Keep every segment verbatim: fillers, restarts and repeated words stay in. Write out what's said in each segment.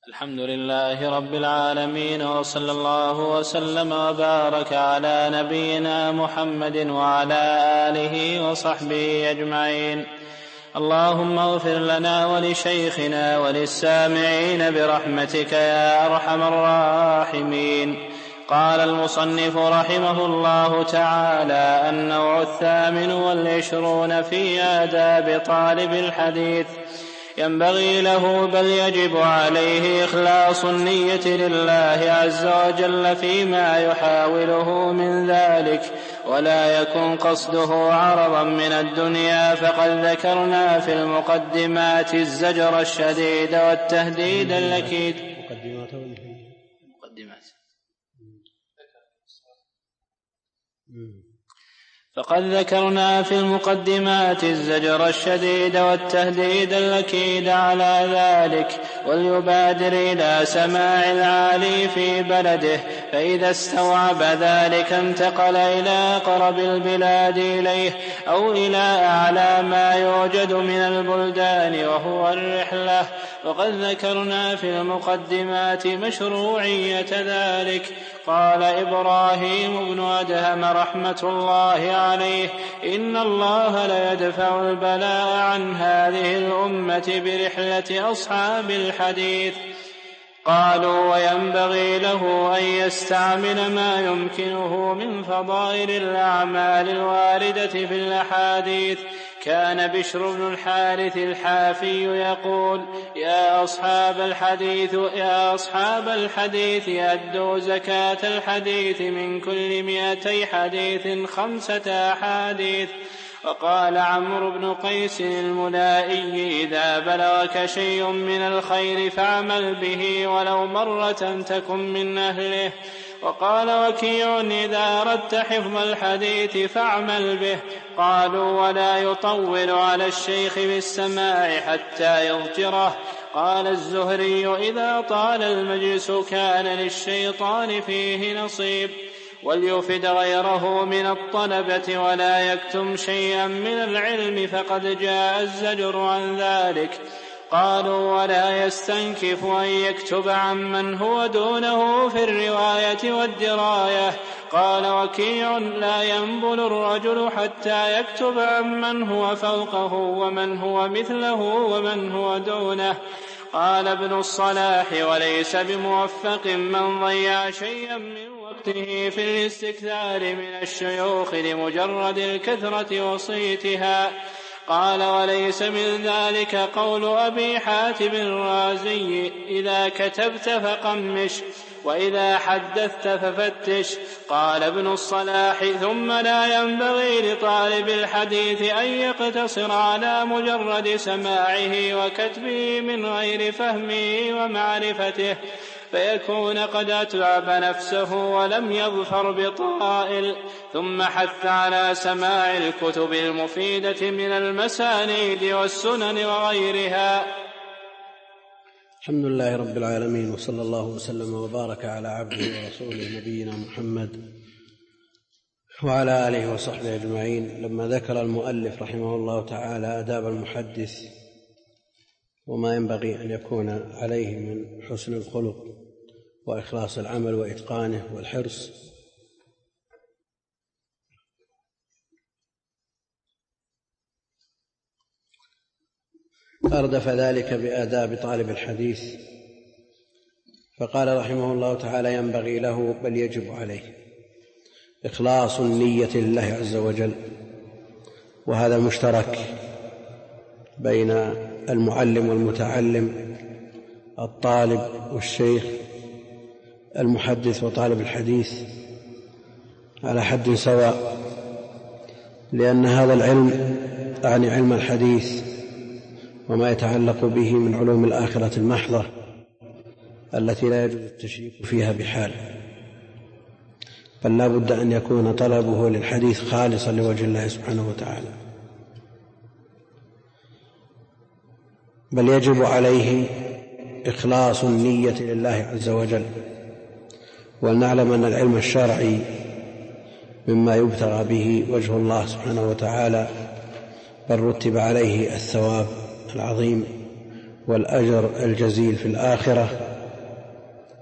الحمد لله رب العالمين، وصلى الله وسلم وبارك على نبينا محمد وعلى آله وصحبه أجمعين. اللهم اغفر لنا ولشيخنا وللسامعين برحمتك يا أرحم الراحمين. قال المصنف رحمه الله تعالى: النوع الثامن والعشرون في آداب طالب الحديث: ينبغي له بل يجب عليه إخلاص النية لله عز وجل فيما يحاوله من ذلك، ولا يكن قصده عرضا من الدنيا، فقد ذكرنا في المقدمات الزجر الشديد والتهديد الأكيد. مقدمات مقدمات فقد ذكرنا في المقدمات الزجر الشديد والتهديد الأكيد على ذلك، وليبادر إلى سماع العالي في بلده، فإذا استوعب ذلك انتقل إلى أقرب البلاد إليه أو إلى أعلى ما يوجد من البلدان وهو الرحلة. وقد ذكرنا في المقدمات مشروعية ذلك. قال إبراهيم بن أدهم رحمة الله عليه: إن الله ليدفع البلاء عن هذه الأمة برحلة أصحاب الحديث. قالوا: وينبغي له أن يستعمل ما يمكنه من فضائل الأعمال الواردة في الأحاديث. كان بشر بن الحارث الحافي يقول: يا أصحاب الحديث يا أصحاب الحديث أدوا زكاة الحديث، من كل مئتي حديث خمسة أحاديث. وقال عمرو بن قيس الملائي: إذا بلغك شيء من الخير فاعمل به ولو مرة تكن من أهله. وقال وكيع: إذا أردت حفظ الحديث فاعمل به. قالوا: ولا يطول على الشيخ بالسماع حتى يضجره. قال الزهري: إذا طال المجلس كان للشيطان فيه نصيب. وليفد غيره من الطلبة ولا يكتم شيئا من العلم، فقد جاء الزجر عن ذلك. قالوا: ولا يستنكف أن يكتب عمن هو دونه في الرواية والدراية. قال وكيع: لا ينبل الرجل حتى يكتب عمن هو فوقه ومن هو مثله ومن هو دونه. قال ابن الصلاح: وليس بموفق من ضيع شيئا من وقته في الاستكثار من الشيوخ لمجرد الكثرة وصيتها. قال: وليس من ذلك قول أبي حاتم الرازي: إذا كتبت فقمش، وإذا حدثت ففتش. قال ابن الصلاح: ثم لا ينبغي لطالب الحديث أن يقتصر على مجرد سماعه وكتبه من غير فهمه ومعرفته، فيكون قد أتعب نفسه ولم يظفر بطائل. ثم حث على سماع الكتب المفيدة من المسانيد والسنن وغيرها. الحمد لله رب العالمين، وصلى الله وسلم وبارك على عبده ورسوله نبينا محمد وعلى آله وصحبه أجمعين. لما ذكر المؤلف رحمه الله تعالى آداب المحدث وما ينبغي أن يكون عليه من حسن الخلق وإخلاص العمل وإتقانه والحرص، أردف ذلك بآداب طالب الحديث، فقال رحمه الله تعالى: ينبغي له بل يجب عليه إخلاص النية لله عز وجل. وهذا مشترك بين المعلم والمتعلم، الطالب والشيخ، المحدث وطالب الحديث على حد سواء، لأن هذا العلم يعني علم الحديث وما يتعلق به من علوم الآخرة المحضة التي لا يجوز التشريك فيها بحال، بل لا بد أن يكون طلبه للحديث خالصا لوجه الله سبحانه وتعالى. بل يجب عليه إخلاص النية لله عز وجل. ولنعلم أن العلم الشرعي مما يبتغى به وجه الله سبحانه وتعالى، بل رتب عليه الثواب العظيم والأجر الجزيل في الآخرة،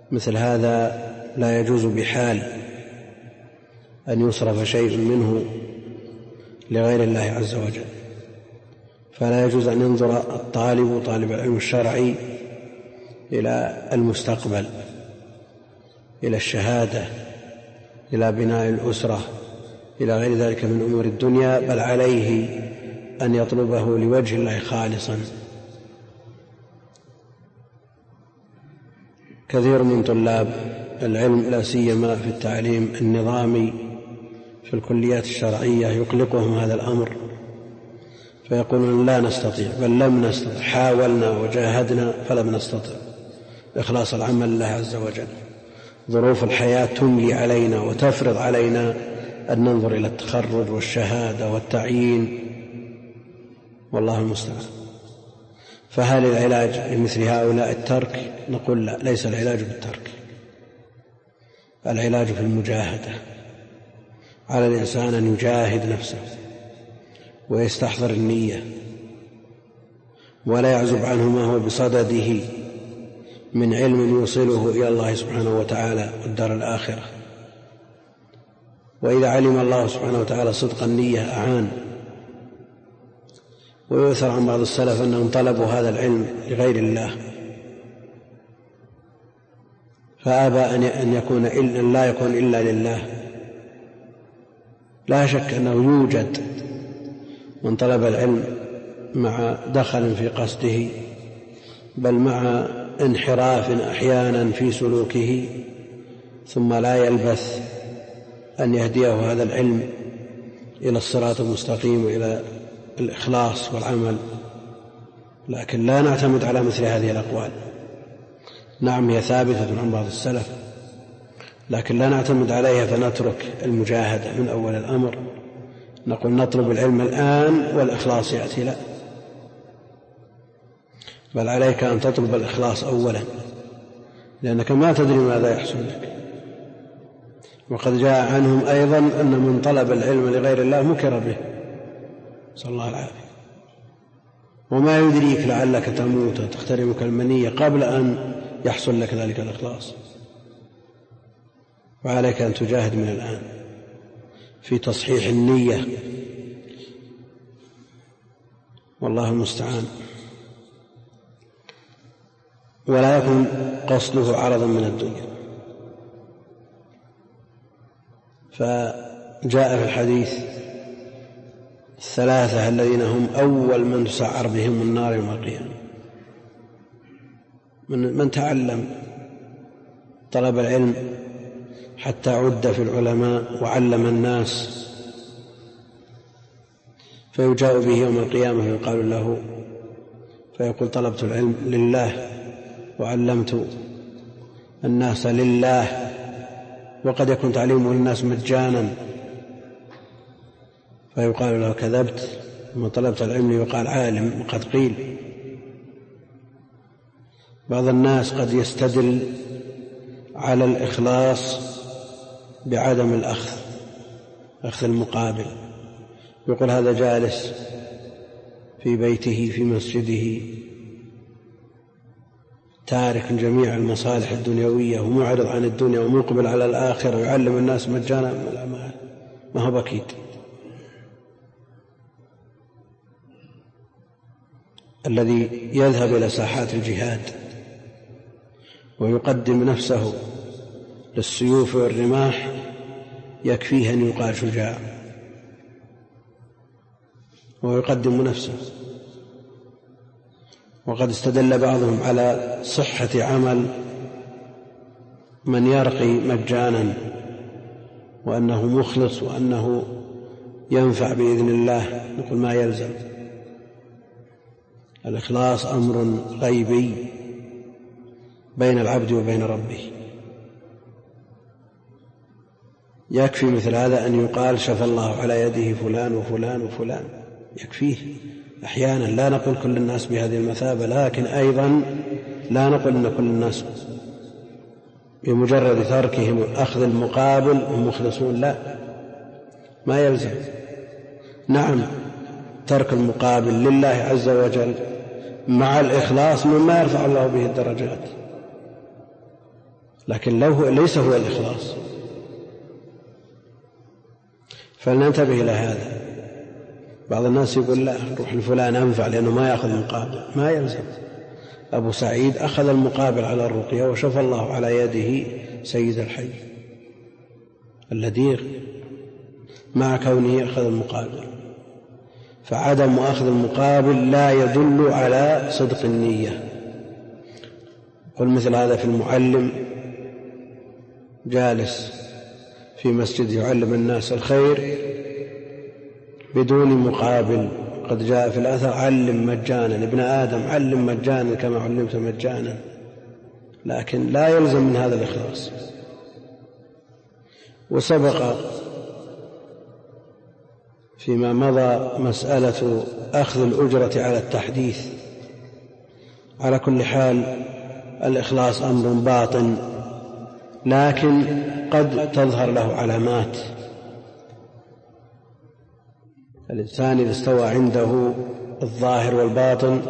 مثل هذا لا يجوز بحال أن يصرف شيء منه لغير الله عز وجل، فلا يجوز أن ينظر الطالب طالب العلم الشرعي إلى المستقبل، إلى الشهادة، إلى بناء الأسرة، إلى غير ذلك من أمور الدنيا، بل عليه أن يطلبه لوجه الله خالصا. كثير من طلاب العلم لا سيما في التعليم النظامي في الكليات الشرعية يقلقهم هذا الأمر، فيقولون لا نستطيع، بل لم نستطع، حاولنا وجاهدنا فلم نستطع إخلاص العمل لله عز وجل. ظروف الحياة تملي علينا وتفرض علينا أن ننظر إلى التخرج والشهادة والتعيين، والله المستعان. فهل العلاج لمثل هؤلاء الترك؟ نقول لا، ليس العلاج بالترك، العلاج في المجاهدة. على الإنسان أن يجاهد نفسه ويستحضر النية، ولا يعزب عنه ما هو بصدده من علم يوصله إلى الله سبحانه وتعالى والدار الآخرة. وإذا علم الله سبحانه وتعالى صدق النية أعان. ويؤثر عن بعض السلف أنهم طلبوا هذا العلم لغير الله، فأبى أن يكون إلا لا يكون إلا لله. لا شك أنه يوجد من طلب العلم مع دخل في قصده، بل مع انحراف أحيانا في سلوكه، ثم لا يلبث أن يهديه هذا العلم إلى الصراط المستقيم وإلى الإخلاص والعمل. لكن لا نعتمد على مثل هذه الأقوال. نعم هي ثابتة عن بعض السلف، لكن لا نعتمد عليها فنترك المجاهدة من أول الأمر، نقول نطلب العلم الآن والإخلاص يأتي. لا، بل عليك أن تطلب الإخلاص أولا، لأنك ما تدري ماذا يحصل لك. وقد جاء عنهم أيضا أن من طلب العلم لغير الله مكر به، صلى الله العافية. وما يدريك لعلك تموت وتخترمك المنية قبل أن يحصل لك ذلك الإخلاص. وعليك أن تجاهد من الآن في تصحيح النية، والله المستعان. ولا يكون قصده عرضا من الدنيا. فجاء في الحديث الثلاثة الذين هم أول من تسعر بهم النار يوم القيامة: من, من تعلم طلب العلم حتى عد في العلماء وعلم الناس، فيجاء به يوم القيامة فيقال له، فيقول طلبت العلم لله وعلمت الناس لله، وقد يكون تعليمه الناس مجانا، فيقال له كذبت، ثم طلبت العلم يقال عالم. وقد قيل بعض الناس قد يستدل على الإخلاص بعدم الأخذ، أخذ المقابل، يقول هذا جالس في بيته في مسجده تارك جميع المصالح الدنيوية ومعرض عن الدنيا ومقبل على الآخرة ويعلم الناس مجانا، ما هو بكيد. الذي يذهب إلى ساحات الجهاد ويقدم نفسه للسيوف والرماح يكفيه أن يقال شجاع، ويقدم نفسه. وقد استدل بعضهم على صحة عمل من يرقي مجانا وأنه مخلص وأنه ينفع بإذن الله، نقول ما يلزم. الإخلاص أمر غيبي بين العبد وبين ربه. يكفي مثل هذا أن يقال شفى الله على يده فلان وفلان وفلان، يكفيه أحيانا. لا نقول كل الناس بهذه المثابة، لكن أيضا لا نقول أن كل الناس بمجرد تركهم أخذ المقابل هم مخلصون، لا، ما يلزم. نعم ترك المقابل لله عز وجل مع الإخلاص مما يرفع الله به الدرجات، لكن لو ليس هو الإخلاص، فلننتبه إلى هذا. بعض الناس يقول لا، روح لفلان أنفع لأنه ما يأخذ مقابل. ما يلزم. أبو سعيد أخذ المقابل على الرقية وشفى الله على يده سيد الحي اللديغ مع كونه أخذ المقابل. فعدم أخذ المقابل لا يدل على صدق النية. قل مثل هذا في المعلم جالس في مسجد يعلم الناس الخير بدون مقابل. قد جاء في الأثر علم مجانا، ابن آدم علم مجانا كما علمت مجانا، لكن لا يلزم من هذا الإخلاص. وسبق فيما مضى مسألة أخذ الأجرة على التحديث. على كل حال الإخلاص أمر باطن، لكن قد تظهر له علامات. الإنسان إذا استوى عنده الظاهر والباطن،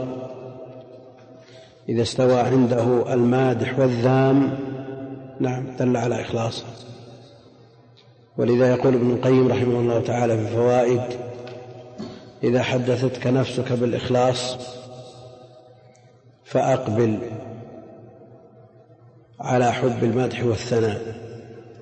إذا استوى عنده المادح والذام، نعم دل على إخلاصه. ولذا يقول ابن القيم رحمه الله تعالى في الفوائد: إذا حدثتك نفسك بالإخلاص فأقبل على حب المدح والثناء،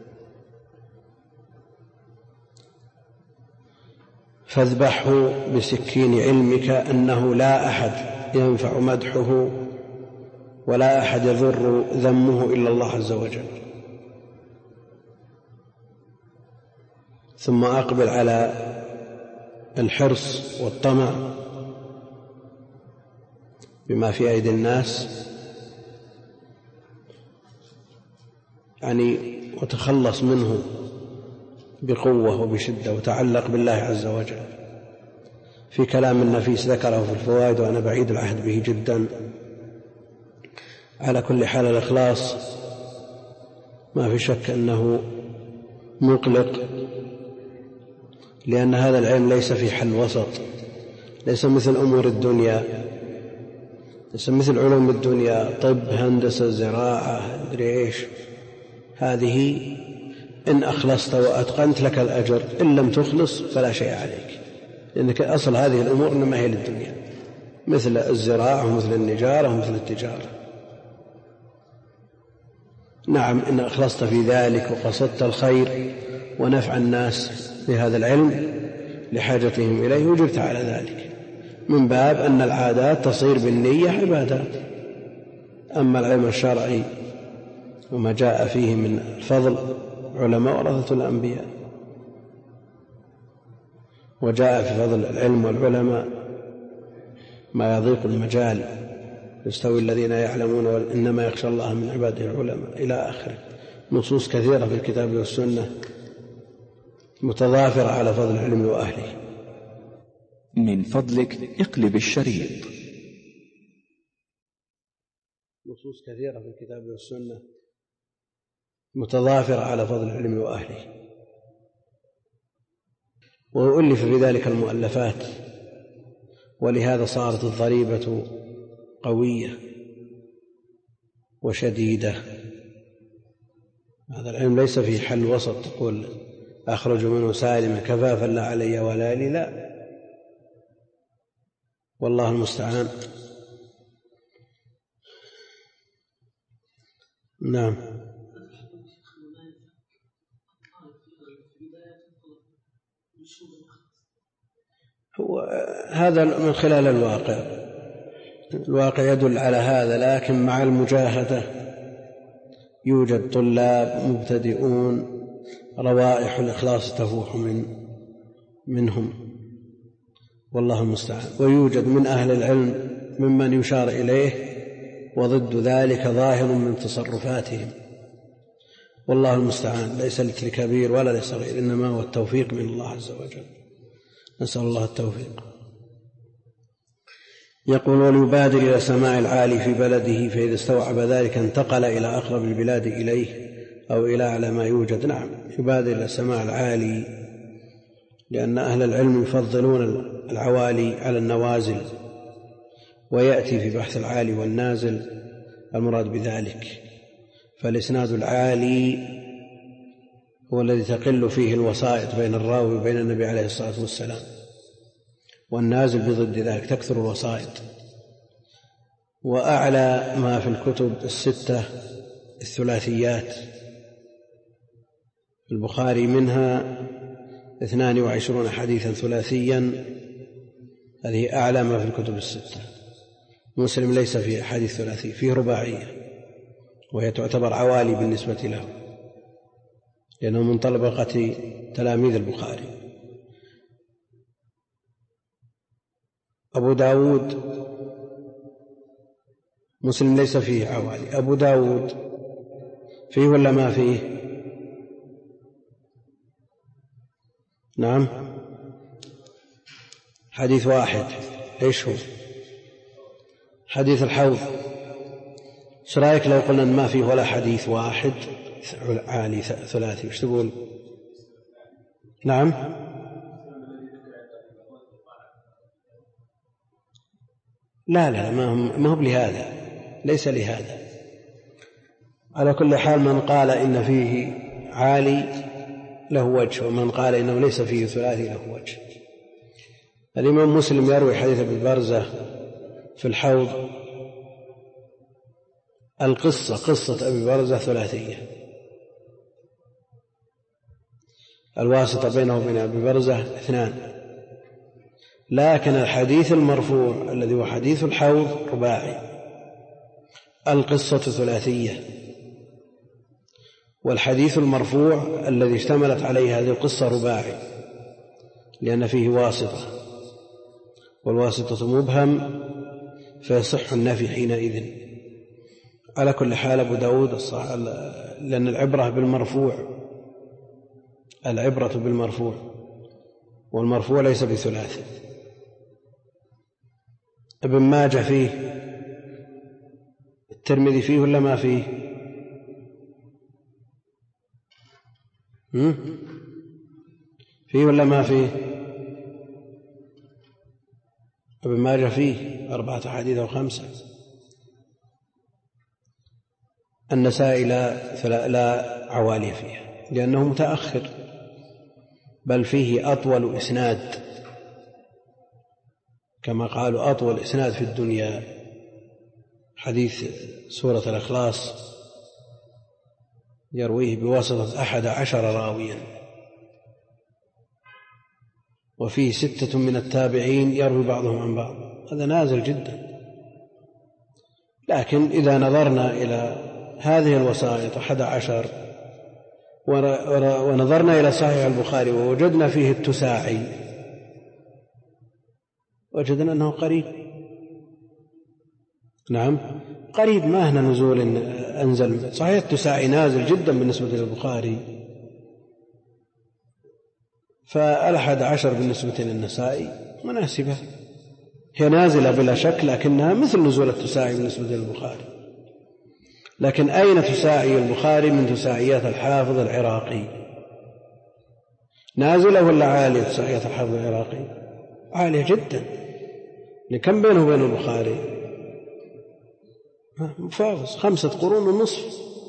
فاذبحه بسكين علمك أنه لا أحد ينفع مدحه ولا أحد يضر ذمه إلا الله عز وجل. ثم أقبل على الحرص والطمع بما في أيدي الناس، يعني وتخلص منه بقوة وبشدة، وتعلق بالله عز وجل. في كلام النفيس ذكره في الفوائد وأنا بعيد العهد به جدا. على كل حال الإخلاص ما في شك أنه مقلق، لأن هذا العلم ليس في حل وسط، ليس مثل أمور الدنيا، ليس مثل علوم الدنيا، طب، هندسة، زراعة، أدري إيش. هذه إن أخلصت وأتقنت لك الأجر، إن لم تخلص فلا شيء عليك، لأنك أصل هذه الأمور إنما هي للدنيا، مثل الزراعة ومثل النجارة ومثل التجارة. نعم إن أخلصت في ذلك وقصدت الخير ونفع الناس بهذا العلم لحاجتهم إليه وجبت على ذلك، من باب أن العادات تصير بالنية عبادات. أما العلم الشرعي وما جاء فيه من الفضل، علماء ورثة الأنبياء، وجاء في فضل العلم والعلماء ما يضيق المجال، يستوي الذين يعلمون وإنما يخشى الله من عباده العلماء إلى آخره. نصوص كثيرة في الكتاب والسنة متضافرة على فضل العلم وأهله. من فضلك اقلب الشريط. نصوص كثيرة في الكتاب والسنة متضافرة على فضل العلم وأهله، وألف في ذلك المؤلفات، ولهذا صارت الضريبة قوية وشديدة. هذا العلم ليس في حل وسط تقول أخرج منه سالما كفافا لا علي ولا لي، لا، والله المستعان. نعم. هو هذا من خلال الواقع، الواقع يدل على هذا، لكن مع المجاهدة يوجد طلاب مبتدئون روائح الإخلاص تفوح من منهم، والله المستعان. ويوجد من أهل العلم ممن يشار إليه وضد ذلك ظاهر من تصرفاتهم، والله المستعان. ليس لكبير ولا لصغير، إنما هو التوفيق من الله عز وجل، نسأل الله التوفيق. يقول: وليبادر إلى سماع العالي في بلده، فإذا استوعب ذلك انتقل إلى أقرب البلاد إليه أو إلى أعلى ما يوجد. نعم، يبادر إلى سماع العالي، لأن أهل العلم يفضلون العوالي على النوازل، ويأتي في بحث العالي والنازل المراد بذلك. فالإسناد العالي هو الذي تقل فيه الوسائط بين الراوي وبين النبي عليه الصلاة والسلام، والنازل بضد ذلك تكثر الوسائط. وأعلى ما في الكتب الستة الثلاثيات، البخاري منها اثنان وعشرون حديثا ثلاثيا، هذه أعلى ما في الكتب الستة. مسلم ليس فيه حديث ثلاثي، فيه رباعية، وهي تعتبر عوالي بالنسبة له لأنه من طبقة تلاميذ البخاري. أبو داود مسلم ليس فيه عوالي، أبو داود فيه ولا ما فيه؟ نعم، حديث واحد. ايش هو؟ حديث الحوض. ايش رايك لو قلنا ما فيه ولا حديث واحد عالي ثلاثي؟ ايش تقول؟ نعم، لا لا ما هو بلهذا، ليس لهذا. على كل حال من قال إن فيه عالي له وجه، ومن قال إنه ليس فيه ثلاثي له وجه. الإمام مسلم يروي حديث أبي برزة في الحوض، القصة قصة أبي برزة ثلاثية، الواسطة بينه وبين أبي برزة اثنان، لكن الحديث المرفوع الذي هو حديث الحوض رباعي، القصة ثلاثية. والحديث المرفوع الذي اشتملت عليه هذه القصة رباعي، لأن فيه واسطة، والواسطة مبهم فيصح النفي حينئذ. على كل حال أبو داود الصح، لأن العبرة بالمرفوع، العبرة بالمرفوع، والمرفوع ليس بثلاثي. ابن ماجه فيه، الترمذي فيه ولا ما فيه؟ هم؟ فيه ولا ما فيه؟ ابن ماجه فيه أربعة حديث أو خمسة. النسائي لا, لا عوالي فيها لأنه متأخر، بل فيه أطول إسناد، كما قالوا أطول إسناد في الدنيا حديث سورة الإخلاص، يرويه بواسطة أحد عشر راويا، وفيه ستة من التابعين يروي بعضهم عن بعض، هذا نازل جدا. لكن إذا نظرنا إلى هذه الوسائط أحد عشر ونظرنا إلى صحيح البخاري ووجدنا فيه التساعي، وجدنا أنه قريب. نعم قريب، ما هنا نزول أنزل. صحيح التساعي نازل جدا بالنسبة للبخاري، فالأحد عشر بالنسبة للنسائي مناسبة، هي نازلة بلا شك، لكنها مثل نزول التساعي بالنسبة للبخاري. لكن أين تساعي البخاري من تساعيات الحافظ العراقي؟ نازلة ولا عالية تساعيات الحافظ العراقي؟ عالية جدا. لكم بينه وبين البخاري؟ مفاوز خمسة قرون ونصف،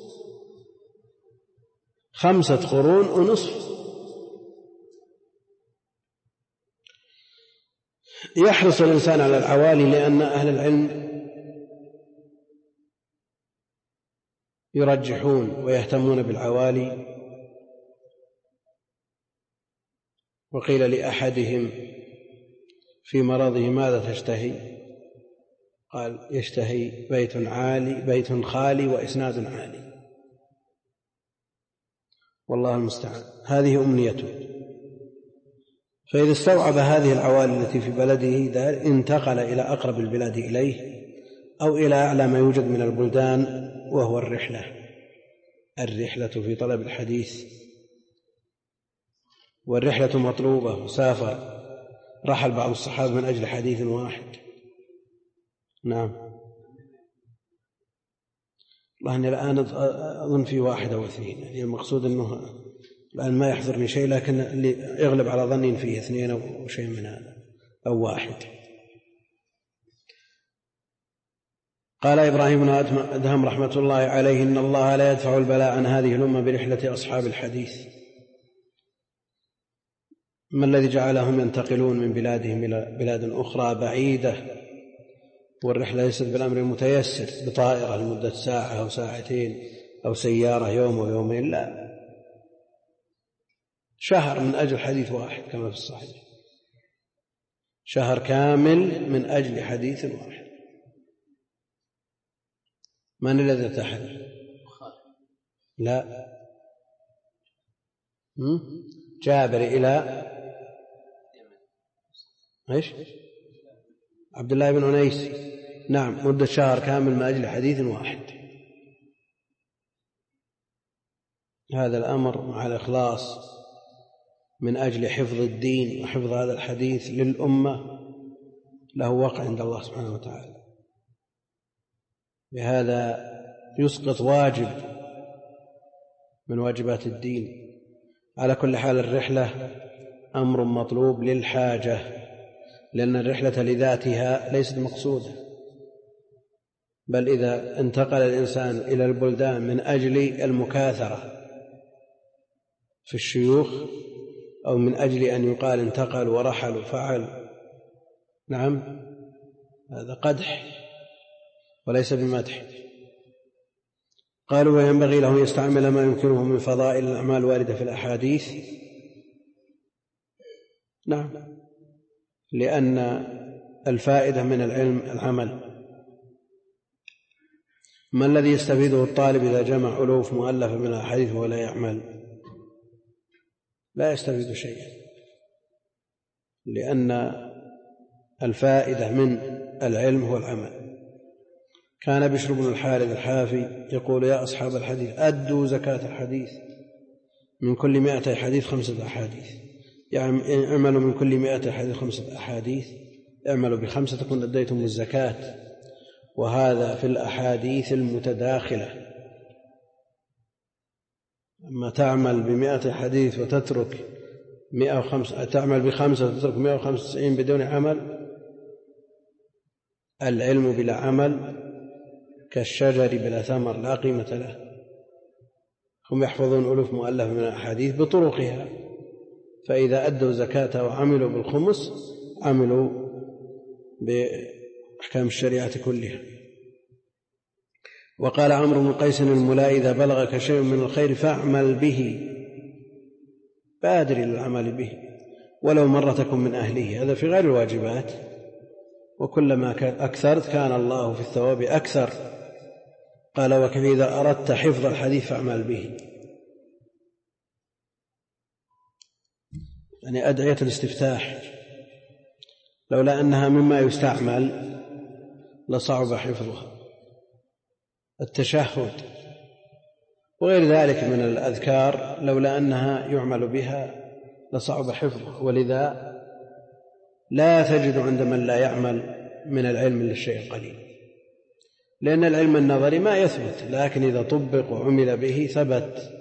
خمسة قرون ونصف. يحرص الإنسان على العوالي، لأن أهل العلم يرجحون ويهتمون بالعوالي. وقيل لأحدهم في مرضه ماذا تشتهي؟ قال يشتهي بيت عالي، بيت خالي وإسناد عالي، والله المستعان، هذه أمنيته. فإذا استوعب هذه العوالي التي في بلده دار، انتقل إلى أقرب البلاد إليه أو إلى أعلى ما يوجد من البلدان، وهو الرحلة. الرحلة في طلب الحديث، والرحلة مطلوبة. سافر، رحل بعض الصحابة من أجل حديث واحد. نعم، والله أني الآن أظن في واحد أو اثنين، يعني المقصود أنه الآن ما يحضرني شيء، لكن اللي يغلب على ظني فيه اثنين أو شيء من هذا أو واحد. قال إبراهيم بن أدهم رحمة الله عليه: إن الله لا يدفع البلاء عن هذه الأمة برحلة أصحاب الحديث. ما الذي جعلهم ينتقلون من بلادهم إلى بلاد أخرى بعيدة، والرحلة ليست بالأمر المتيسر بطائرة لمدة ساعة أو ساعتين أو سيارة يوم ويومين، لا، شهر من أجل حديث واحد كما في الصحيح، شهر كامل من أجل حديث واحد. من الذي ارتحل؟ لا، جابر إلى ايش؟ عبد الله بن أنيس، نعم، مدة شهر كامل من أجل حديث واحد. هذا الأمر مع الإخلاص من أجل حفظ الدين وحفظ هذا الحديث للأمة له وقع عند الله سبحانه وتعالى، بهذا يسقط واجب من واجبات الدين. على كل حال الرحلة أمر مطلوب للحاجة، لأن الرحلة لذاتها ليست مقصودة، بل إذا انتقل الإنسان إلى البلدان من أجل المكاثرة في الشيوخ أو من أجل أن يقال انتقل ورحل وفعل، نعم، هذا قدح وليس بمدح. قالوا: وينبغي له يستعمل ما يمكنه من فضائل الأعمال الواردة في الأحاديث. نعم، لأن الفائدة من العلم العمل. ما الذي يستفيده الطالب إذا جمع ألوف مؤلفة من الأحاديث ولا يعمل؟ لا يستفيد شيئا، لأن الفائدة من العلم هو العمل. كان بشر بن الحارث الحافي يقول: يا أصحاب الحديث أدوا زكاة الحديث، من كل مائة حديث خمسة أحاديث، يعني اعملوا من كل مائة حديث خمسة أحاديث، اعملوا بخمسة تكون أديتم الزكاة. وهذا في الأحاديث المتداخلة. أما تعمل بمائة حديث وتترك مائة وخمسة، تعمل بخمسة وتترك مائة وخمسة وتسعين بدون عمل. العلم بلا عمل كالشجر بلا ثمر لا قيمة له. هم يحفظون ألوف مؤلفة من الأحاديث بطرقها، فإذا أدوا زكاة وعملوا بالخمس عملوا بأحكام الشريعة كلها. وقال عمرو بن قيس الملائي: إذا بلغك شيء من الخير فاعمل به، بادر إلى العمل به ولو مرة تكن من أهله. هذا في غير الواجبات، وكلما أكثرت كان الله في الثواب أكثر. قال: وكيف إذا أردت حفظ الحديث فاعمل به. يعني أدعية الاستفتاح لولا أنها مما يستعمل لصعب حفظها. التشهد وغير ذلك من الأذكار لولا أنها يعمل بها لصعب حفظها. ولذا لا تجد عند من لا يعمل من العلم إلا الشيء القليل، لأن العلم النظري ما يثبت، لكن إذا طبق وعمل به ثبت.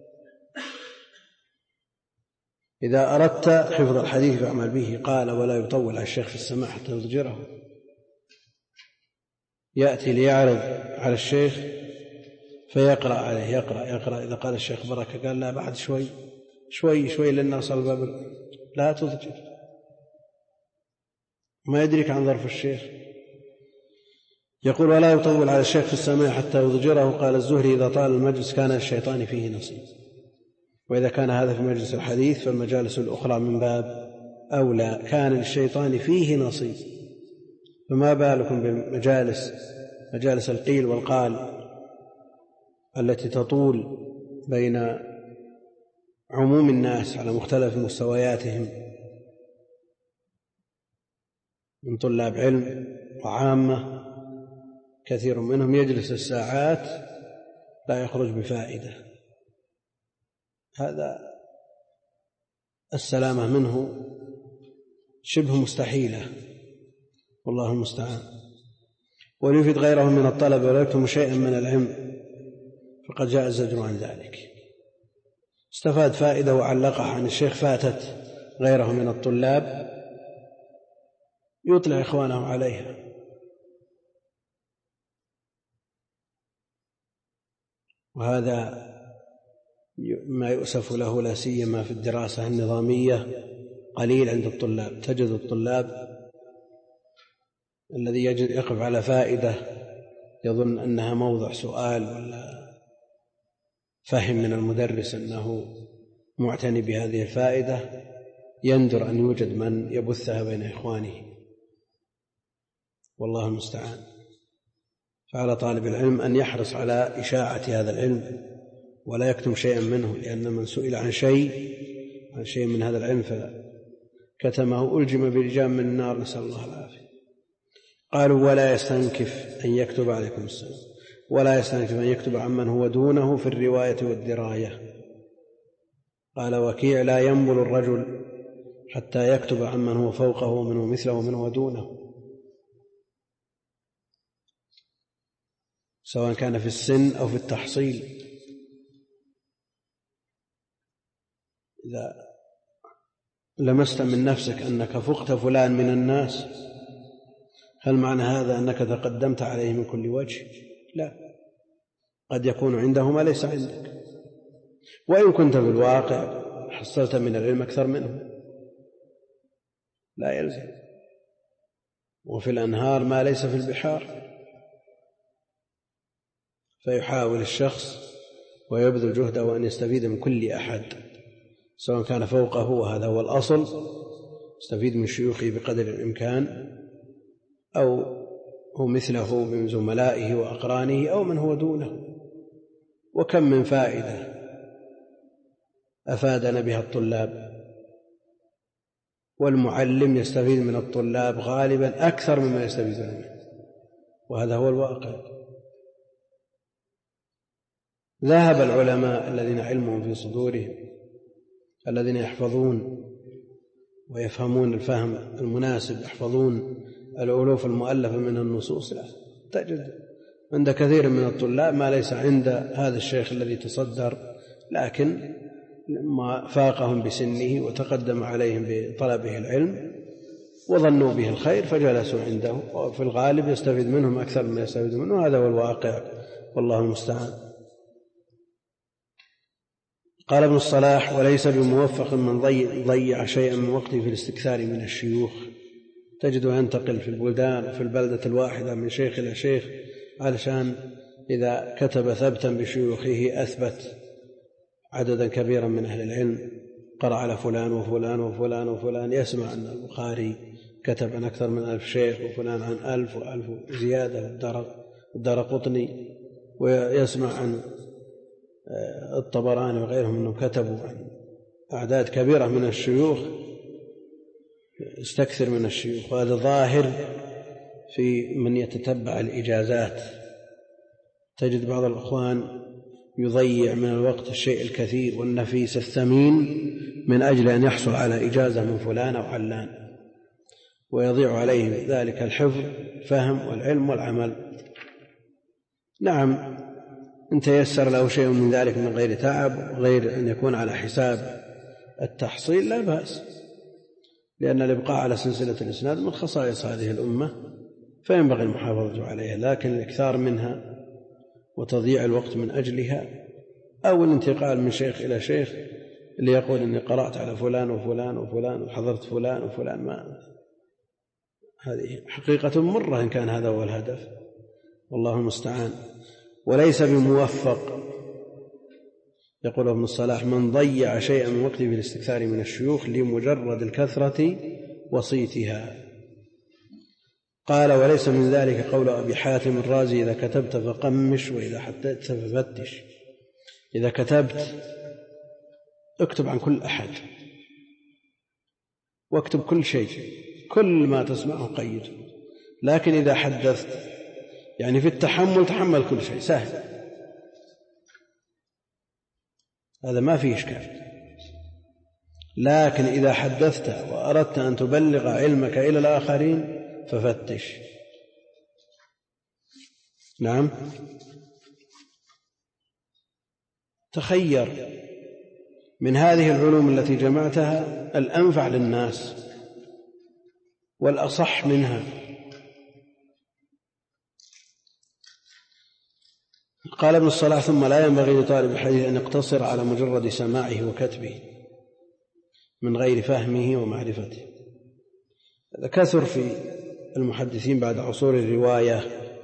إذا أردت حفظ الحديث فاعمل به. قال: ولا يطول على الشيخ في السماع حتى يضجره. يأتي ليعرض على الشيخ فيقرأ عليه، يقرأ يقرأ إذا قال الشيخ بركة قال: لا، بعد شوي شوي شوي لأن أصل الباب، لا تضجر، ما يدرك عن ظرف الشيخ. يقول: ولا يطول على الشيخ في السماع حتى يضجره. قال الزهري: إذا طال المجلس كان الشيطان فيه نصيب، وإذا كان هذا في مجلس الحديث فالمجالس الأخرى من باب أولى، كان للشيطان فيه نصيب. فما بالكم بمجالس مجالس القيل والقال التي تطول بين عموم الناس على مختلف مستوياتهم من طلاب علم وعامة. كثير منهم يجلس الساعات لا يخرج بفائدة. هذا السلامة منه شبه مستحيلة، والله المستعان. وليفيد غيره من الطلب ولا يكتم شيئا من العلم فقد جاء الزجر عن ذلك. استفاد فائدة وعلقها عن الشيخ فاتت غيره من الطلاب يطلع إخوانه عليها. وهذا ما يؤسف له لا سيما في الدراسة النظامية قليل عند الطلاب. تجد الطلاب الذي يجد يقف على فائدة يظن أنها موضع سؤال ولا فهم من المدرس أنه معتني بهذه الفائدة، يندر أن يوجد من يبثها بين إخوانه، والله المستعان. فعلى طالب العلم أن يحرص على إشاعة هذا العلم ولا يكتم شيئا منه، لأن من سئل عن شيء عن شيء من هذا العلم فكتمه ألجم بلجام من النار، نسأل الله العافية. قالوا ولا يستنكف أن يكتب عليكم السلام ولا يستنكف أن يكتب عمن هو دونه في الرواية والدراية. قال وكيع لا ينبل الرجل حتى يكتب عمن هو فوقه ومنه مثله ومنه هو دونه، سواء كان في السن أو في التحصيل. إذا لمست من نفسك أنك فقت فلان من الناس، هل معنى هذا أنك تقدمت عليه من كل وجه؟ لا، قد يكون عنده ما ليس عندك، وإن كنت في الواقع حصلت من العلم أكثر منه، لا يلزم. وفي الأنهار ما ليس في البحار، فيحاول الشخص ويبذل جهده وأن يستفيد من كل أحد سواء كان فوقه، وهذا هو الأصل، يستفيد من شيوخه بقدر الإمكان، أو هو مثله من زملائه وأقرانه، أو من هو دونه. وكم من فائدة أفادنا بها الطلاب، والمعلم يستفيد من الطلاب غالبا أكثر مما يستفيد منه، وهذا هو الواقع. ذهب العلماء الذين علمهم في صدورهم، الذين يحفظون ويفهمون الفهم المناسب، يحفظون الألوف المؤلفة من النصوص، لا تجد عند كثير من الطلاب ما ليس عند هذا الشيخ الذي تصدر، لكن لما فاقهم بسنه وتقدم عليهم بطلبه العلم وظنوا به الخير فجلسوا عنده، وفي الغالب يستفيد منهم أكثر مما يستفيد منه، هذا هو الواقع، والله المستعان. قال ابن الصلاح وليس بموفق من ضيع شيئا من وقته في الاستكثار من الشيوخ. تجده ينتقل في البلدان في البلدة الواحدة من شيخ إلى شيخ، علشان إذا كتب ثبتا بشيوخه أثبت عددا كبيرا من أهل العلم، قرأ على فلان وفلان وفلان وفلان، يسمع أن البخاري كتب عن أكثر من ألف شيخ، وفلان عن ألف وألف زيادة، والدارقطني، ويسمع عن الطبراني وغيرهم أنهم كتبوا عن أعداد كبيرة من الشيوخ، استكثر من الشيوخ. وهذا ظاهر في من يتتبع الإجازات. تجد بعض الأخوان يضيع من الوقت الشيء الكثير والنفيس الثمين من أجل أن يحصل على إجازة من فلان أو علان، ويضيع عليه ذلك الحفظ فهم والعلم والعمل. نعم إن تيسر له شيء من ذلك من غير تعب وغير أن يكون على حساب التحصيل لا بأس، لأن الإبقاء على سلسلة الإسناد من خصائص هذه الأمة، فينبغي المحافظة عليها. لكن الإكثار منها وتضييع الوقت من أجلها، أو الانتقال من شيخ إلى شيخ ليقول إني قرأت على فلان وفلان وفلان وحضرت فلان وفلان، ما هذه حقيقة مرة إن كان هذا هو الهدف، والله المستعان. وليس بموفق، يقول ابن الصلاح من ضيع شيئا من وقته في الاستكثار من الشيوخ لمجرد الكثرة وصيتها. قال وليس من ذلك قول أبي حاتم الرازي إذا كتبت فقمش وإذا حدثت ففتش. إذا كتبت اكتب عن كل أحد، واكتب كل شيء، كل ما تسمعه قيد. لكن إذا حدثت يعني في التحمل تحمل كل شيء سهل، هذا ما فيه إشكال. لكن إذا حدثت وأردت أن تبلغ علمك إلى الآخرين ففتش. نعم تخير من هذه العلوم التي جمعتها الأنفع للناس والأصح منها. قال ابن الصلاح: ثم لا ينبغي لطالب الحديث أن يقتصر على مجرد سماعه وكتبه من غير فهمه ومعرفته. هذا كثر في المحدثين بعد عصور الرواية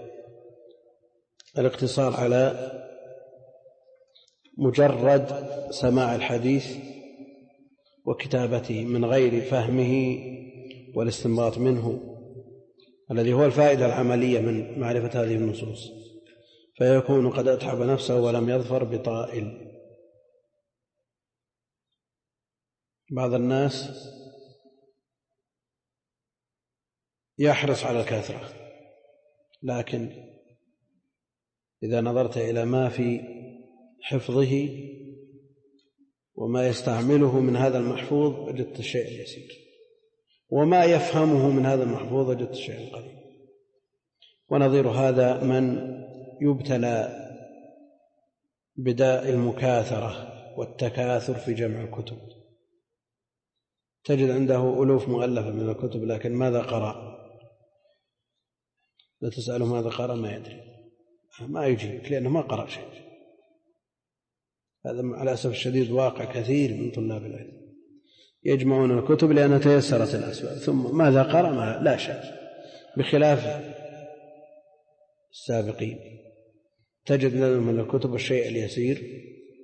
الاقتصار على مجرد سماع الحديث وكتابته من غير فهمه والاستنباط منه، الذي هو الفائدة العملية من معرفة هذه النصوص، فيكون قد أتعب نفسه ولم يظفر بطائل. بعض الناس يحرص على الكثرة، لكن إذا نظرت إلى ما في حفظه وما يستعمله من هذا المحفوظ وجدت الشيء اليسير، وما يفهمه من هذا المحفوظ وجدت الشيء القليل. ونظير هذا من يبتلى بداء المكاثرة والتكاثر في جمع الكتب، تجد عنده ألوف مؤلفة من الكتب، لكن ماذا قرأ؟ لا تسأله ماذا قرأ ما يدري، ما يجيك لأنه ما قرأ شيء. هذا على الأسف الشديد واقع كثير من طلاب العلم، يجمعون الكتب لأنها تيسرت الأسباب، ثم ماذا قرأ ما لا شيء، بخلاف السابقين تجد لهم من الكتب الشيء اليسير،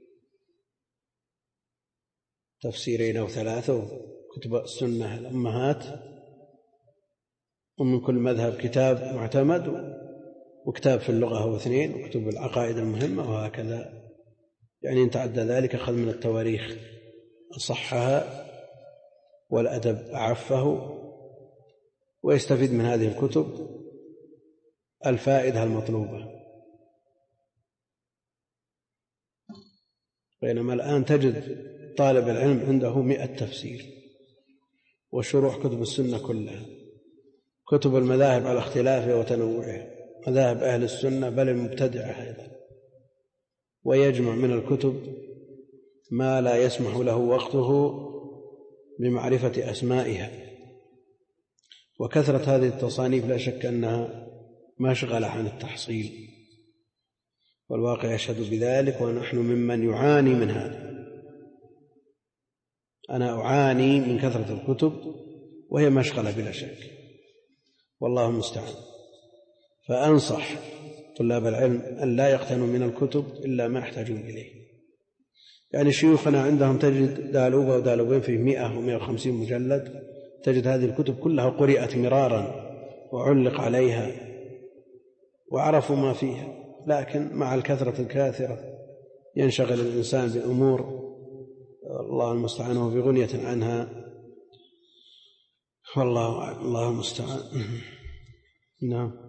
تفسيرين أو ثلاثة، كتب السنة الأمهات، ومن كل مذهب كتاب معتمد، وكتاب في اللغة هو اثنين، وكتب العقائد المهمة، وهكذا. يعني إن تعدى ذلك أخذ من التواريخ أصحها والأدب أعفه، ويستفيد من هذه الكتب الفائدة المطلوبة. بينما الآن تجد طالب العلم عنده مئة تفسير، وشروح كتب السنة كلها، كتب المذاهب على اختلافها وتنوعها، مذاهب أهل السنة بل المبتدعة أيضا، ويجمع من الكتب ما لا يسمح له وقته بمعرفة أسمائها. وكثرة هذه التصانيف لا شك أنها مشغلة عن التحصيل، والواقع يشهد بذلك، ونحن ممن يعاني من هذا. أنا أعاني من كثرة الكتب وهي مشغلة بلا شك، والله المستعان. فأنصح طلاب العلم أن لا يقتنوا من الكتب إلا ما يحتاجون إليه. يعني شيوخنا عندهم تجد دالوبة ودالوبين في مئة ومئة وخمسين مجلد، تجد هذه الكتب كلها قرئت مرارا وعلق عليها وعرفوا ما فيها، لكن مع الكثرة الكاثرة ينشغل الإنسان بأمور الله المستعان وفي غنية عنها، والله الله المستعان. نعم.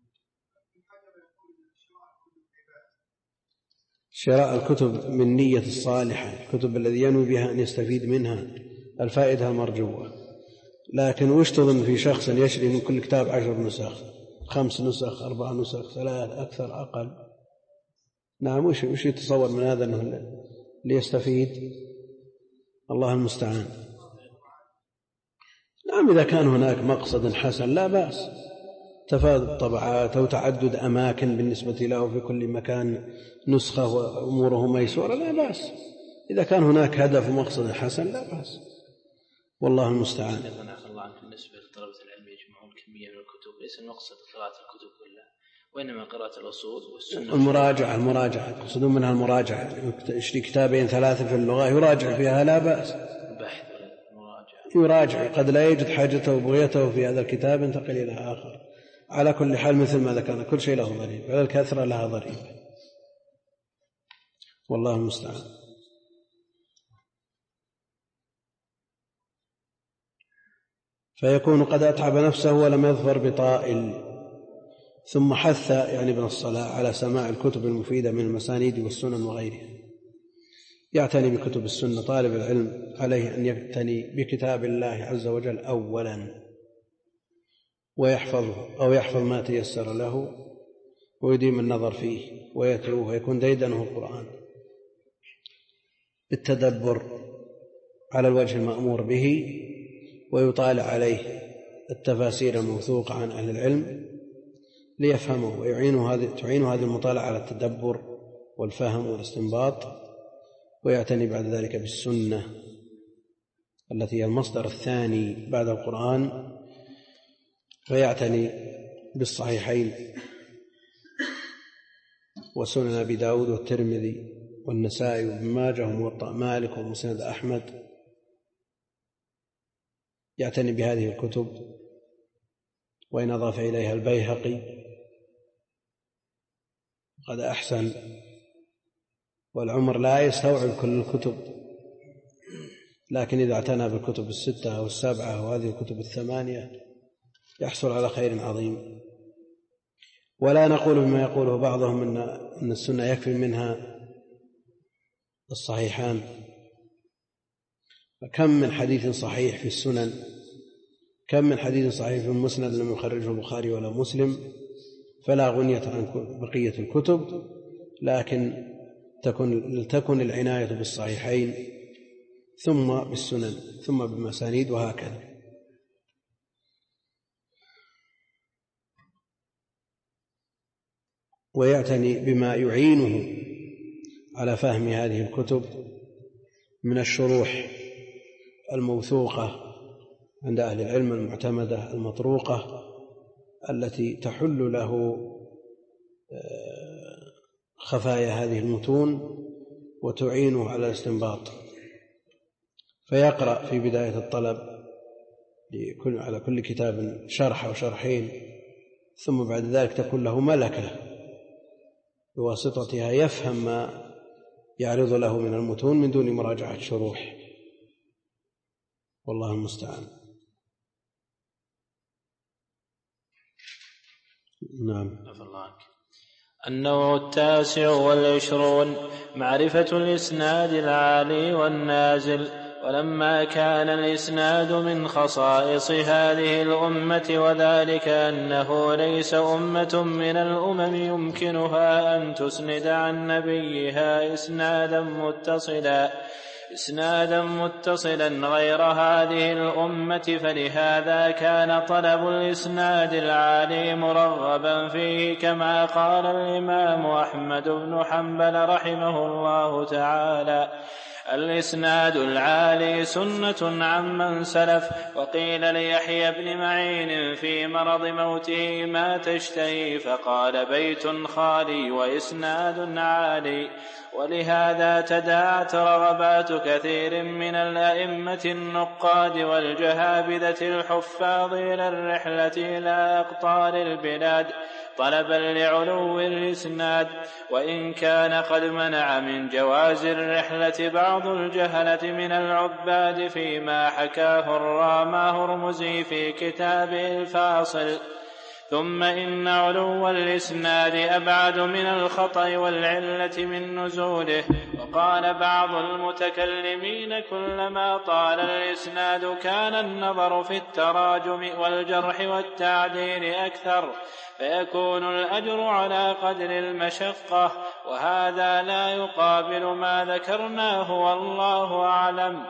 شراء الكتب من نية الصالحة، الكتب الذي ينوي بها أن يستفيد منها الفائدة المرجوة، لكن وش تظن في شخص يشري من كل كتاب عشر نسخ، خمس نسخ، أربع نسخ، ثلاث، أكثر أقل؟ نعم. وش وش يتصور من هذا أنه ليستفيد؟ الله المستعان. نعم، إذا كان هناك مقصد حسن لا بأس، تفاضل الطبعات أو تعدد أماكن بالنسبة له في كل مكان نسخة وأموره ميسورة لا بأس. إذا كان هناك هدف ومقصد حسن لا بأس، والله المستعان. الله عنك بالنسبة لطلبة العلم يجمعون كمية من الكتب، ليس المقصد قراءة الكتب كلها، وإنما قراءة الأصول والسنة. المراجعة المراجعة يقصدون منها المراجعة، يشتري كتابين ثلاثة في اللغة يراجع فيها لا بأس، بحث مراجعة يراجع، قد لا يجد حاجته وبغيته في هذا الكتاب ينتقل إلى آخر. على كل حال مثل ما ذكرنا كل شيء له ضريب، على الكثرة لها ضريب، والله المستعان. فيكون قد أتعب نفسه ولم يظفر بطائل. ثم حث يعني ابن الصلاح على سماع الكتب المفيدة من المسانيد والسنن وغيرها. يعتني بكتب السنة طالب العلم عليه أن يعتني بكتاب الله عز وجل أولا ويحفظه أو يحفظ ما تيسر له ويديم النظر فيه ويتلوه ويكون ديدنه القرآن بالتدبر على الوجه المأمور به، ويطالع عليه التفاسير الموثوقة عن أهل العلم ليفهموا، ويعينوا هذه تعين هذه المطالعة على التدبر والفهم والاستنباط، ويعتني بعد ذلك بالسنة التي هي المصدر الثاني بعد القرآن، ويعتني بالصحيحين وسنن أبي داود والترمذي والنسائي وابن ماجه وموطأ مالك ومسند أحمد، يعتني بهذه الكتب، وإن أضاف إليها البيهقي قد أحسن، والعمر لا يستوعب كل الكتب، لكن إذا اعتنى بالكتب الستة أو السبعة وهذه الكتب الثمانية يحصل على خير عظيم. ولا نقول بما يقوله بعضهم أن السنة يكفي منها الصحيحان، فكم من حديث صحيح في السنن، كم من حديث صحيح في المسند لم يخرجه البخاري ولا مسلم، فلا غنية عن بقية الكتب، لكن تكن تكن العناية بالصحيحين ثم بالسنن ثم بالمسانيد وهكذا. ويعتني بما يعينه على فهم هذه الكتب من الشروح الموثوقة عند أهل العلم المعتمدة المطروقة التي تحل له خفايا هذه المتون وتعينه على الاستنباط، فيقرأ في بداية الطلب على كل كتاب شرح أو شرحين، ثم بعد ذلك تكون له ملكة بواسطتها يفهم ما يعرض له من المتون من دون مراجعة شروح، والله المستعان. نعم. النوع التاسع والعشرون معرفة الإسناد العالي والنازل. ولما كان الإسناد من خصائص هذه الأمة، وذلك أنه ليس أمة من الأمم يمكنها أن تسند عن نبيها إسنادا متصلا إسنادا متصلا غير هذه الأمة، فلهذا كان طلب الإسناد العالي مرغبا فيه، كما قال الإمام أحمد بن حنبل رحمه الله تعالى: الإسناد العالي سنة عمن سلف. وقيل ليحيى بن معين في مرض موته: ما تشتهي؟ فقال: بيت خالي وإسناد عالي. ولهذا تداعت رغبات كثير من الأئمة النقاد والجهابذة الحفاظ إلى الرحلة إلى أقطار البلاد طلبا لعلو الإسناد، وإن كان قد منع من جواز الرحلة بعض الجهلة من العباد، فيما حكاه الرامى هرمزي في كتابه الفاصل. ثم إن علو الإسناد أبعد من الخطأ والعلة من نزوله. وقال بعض المتكلمين: كلما طال الإسناد كان النظر في التراجم والجرح والتعديل أكثر، فيكون الأجر على قدر المشقة، وهذا لا يقابل ما ذكرناه والله أعلم.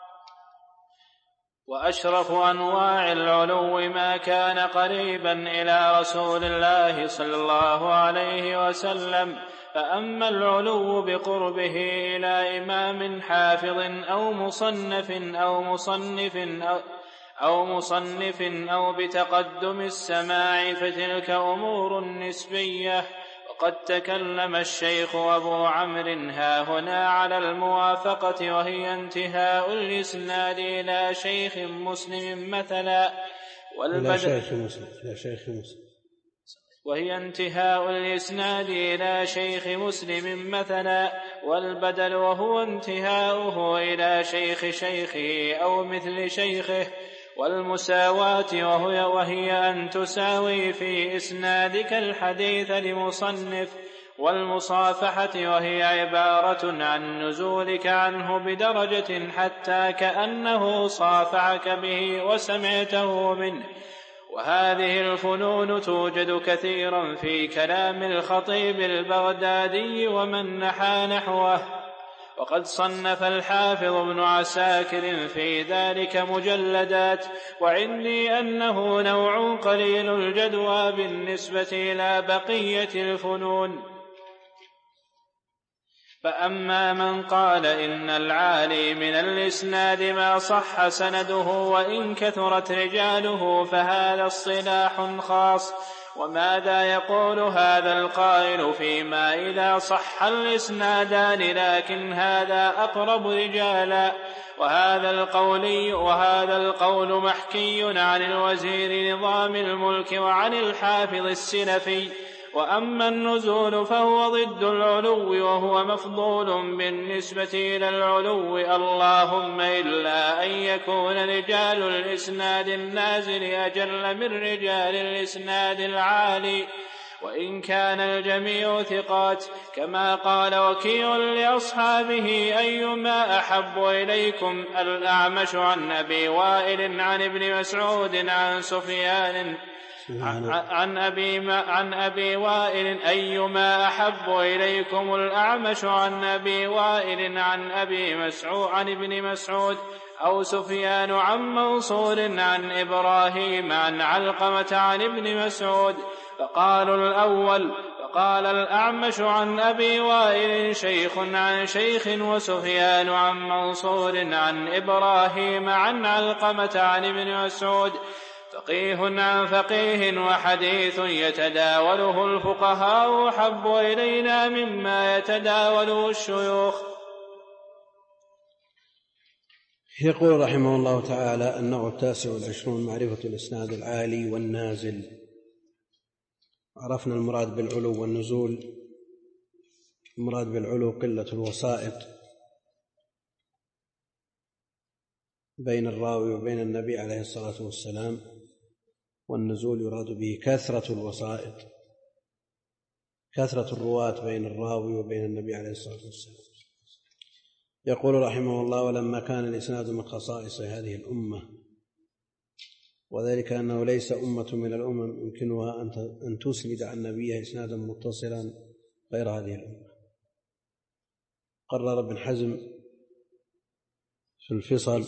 وأشرف أنواع العلو ما كان قريبا إلى رسول الله صلى الله عليه وسلم. فأما العلو بقربه إلى إمام حافظ أو مصنف أو مصنف أو أو مصنف أو بتقدم السماع، فتلك أمور نسبية. وقد تكلم الشيخ أبو عمرو هاهنا على الموافقة، وهي انتهاء الإسناد إلى شيخ مسلم مثلا، إلى شيخ مسلم إلى شيخ مسلم وهي انتهاء الإسناد إلى شيخ مسلم مثلا، والبدل وهو انتهاؤه إلى شيخ شيخه أو مثل شيخه، والمساواة وهي, وهي أن تساوي في إسنادك الحديث لمصنف، والمصافحة وهي عبارة عن نزولك عنه بدرجة حتى كأنه صافحك به وسمعته منه. وهذه الفنون توجد كثيرا في كلام الخطيب البغدادي ومن نحى نحوه. وقد صنف الحافظ ابن عساكر في ذلك مجلدات، وعندي أنه نوع قليل الجدوى بالنسبة إلى بقية الفنون. فأما من قال إن العالي من الإسناد ما صح سنده وإن كثرت رجاله فهذا اصطلاح خاص. وماذا يقول هذا القائل فيما إذا صح الإسنادان لكن هذا أقرب رجالا؟ وهذا القول وهذا القول محكي عن الوزير نظام الملك وعن الحافظ السلفي. وأما النزول فهو ضد العلو وهو مفضول بالنسبة إلى العلو، اللهم إلا أن يكون رجال الإسناد النازل أجل من رجال الإسناد العالي، وإن كان الجميع ثقات، كما قال وكيع لأصحابه أيما أحب إليكم الأعمش عن أبي وائل عن ابن مسعود عن سفيان عن أبي, عن أبي وائل أيما أحب إليكم الأعمش عن أبي وائل عن, أبي مسعود عن ابن مسعود أو سفيان عن منصور عن إبراهيم عن علقمة عن ابن مسعود؟ فقالوا الأول. فقال الأعمش عن أبي وائل شيخ عن شيخ، وسفيان عن منصور عن إبراهيم عن علقمة عن ابن مسعود. فقيه عن فقيه وحديث يتداوله الفقهاء أحب إلينا مما يتداوله الشيوخ. يقول رحمه الله تعالى: النوع التاسع والعشرون معرفة الإسناد العالي والنازل. عرفنا المراد بالعلو والنزول. المراد بالعلو قلة الوسائط بين الراوي وبين النبي عليه الصلاة والسلام، والنزول يراد به كثرة الوسائط، كثرة الرواة بين الراوي وبين النبي عليه الصلاة والسلام. يقول رحمه الله: ولما كان الإسناد من خصائص هذه الأمة، وذلك أنه ليس أمة من الأمم يمكنها أن تسند عن نبيها إسنادا متصلا غير هذه الأمة. قرر ابن حزم في الفصل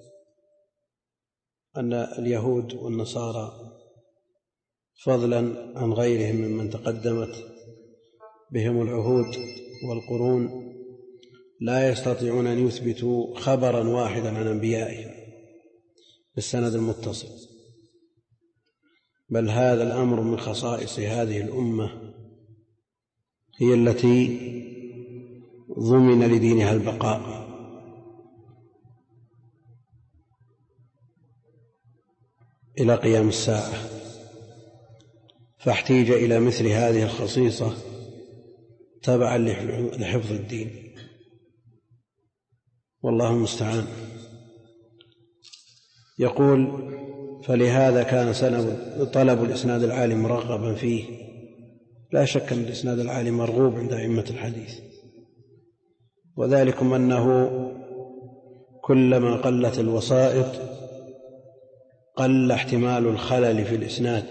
أن اليهود والنصارى فضلا عن غيرهم ممن تقدمت بهم العهود والقرون لا يستطيعون أن يثبتوا خبرا واحدا عن أنبيائهم بالسند المتصل، بل هذا الأمر من خصائص هذه الأمة، هي التي ضمن لدينها البقاء. إلى قيام الساعة، فاحتيج إلى مثل هذه الخصيصة تبعا لحفظ الدين، والله المستعان. يقول: فلهذا كان طلب الإسناد العالي مرغبا فيه. لا شك أن الإسناد العالي مرغوب عند أئمة الحديث، وذلكم أنه كلما قلت الوسائط قل احتمال الخلل في الإسناد.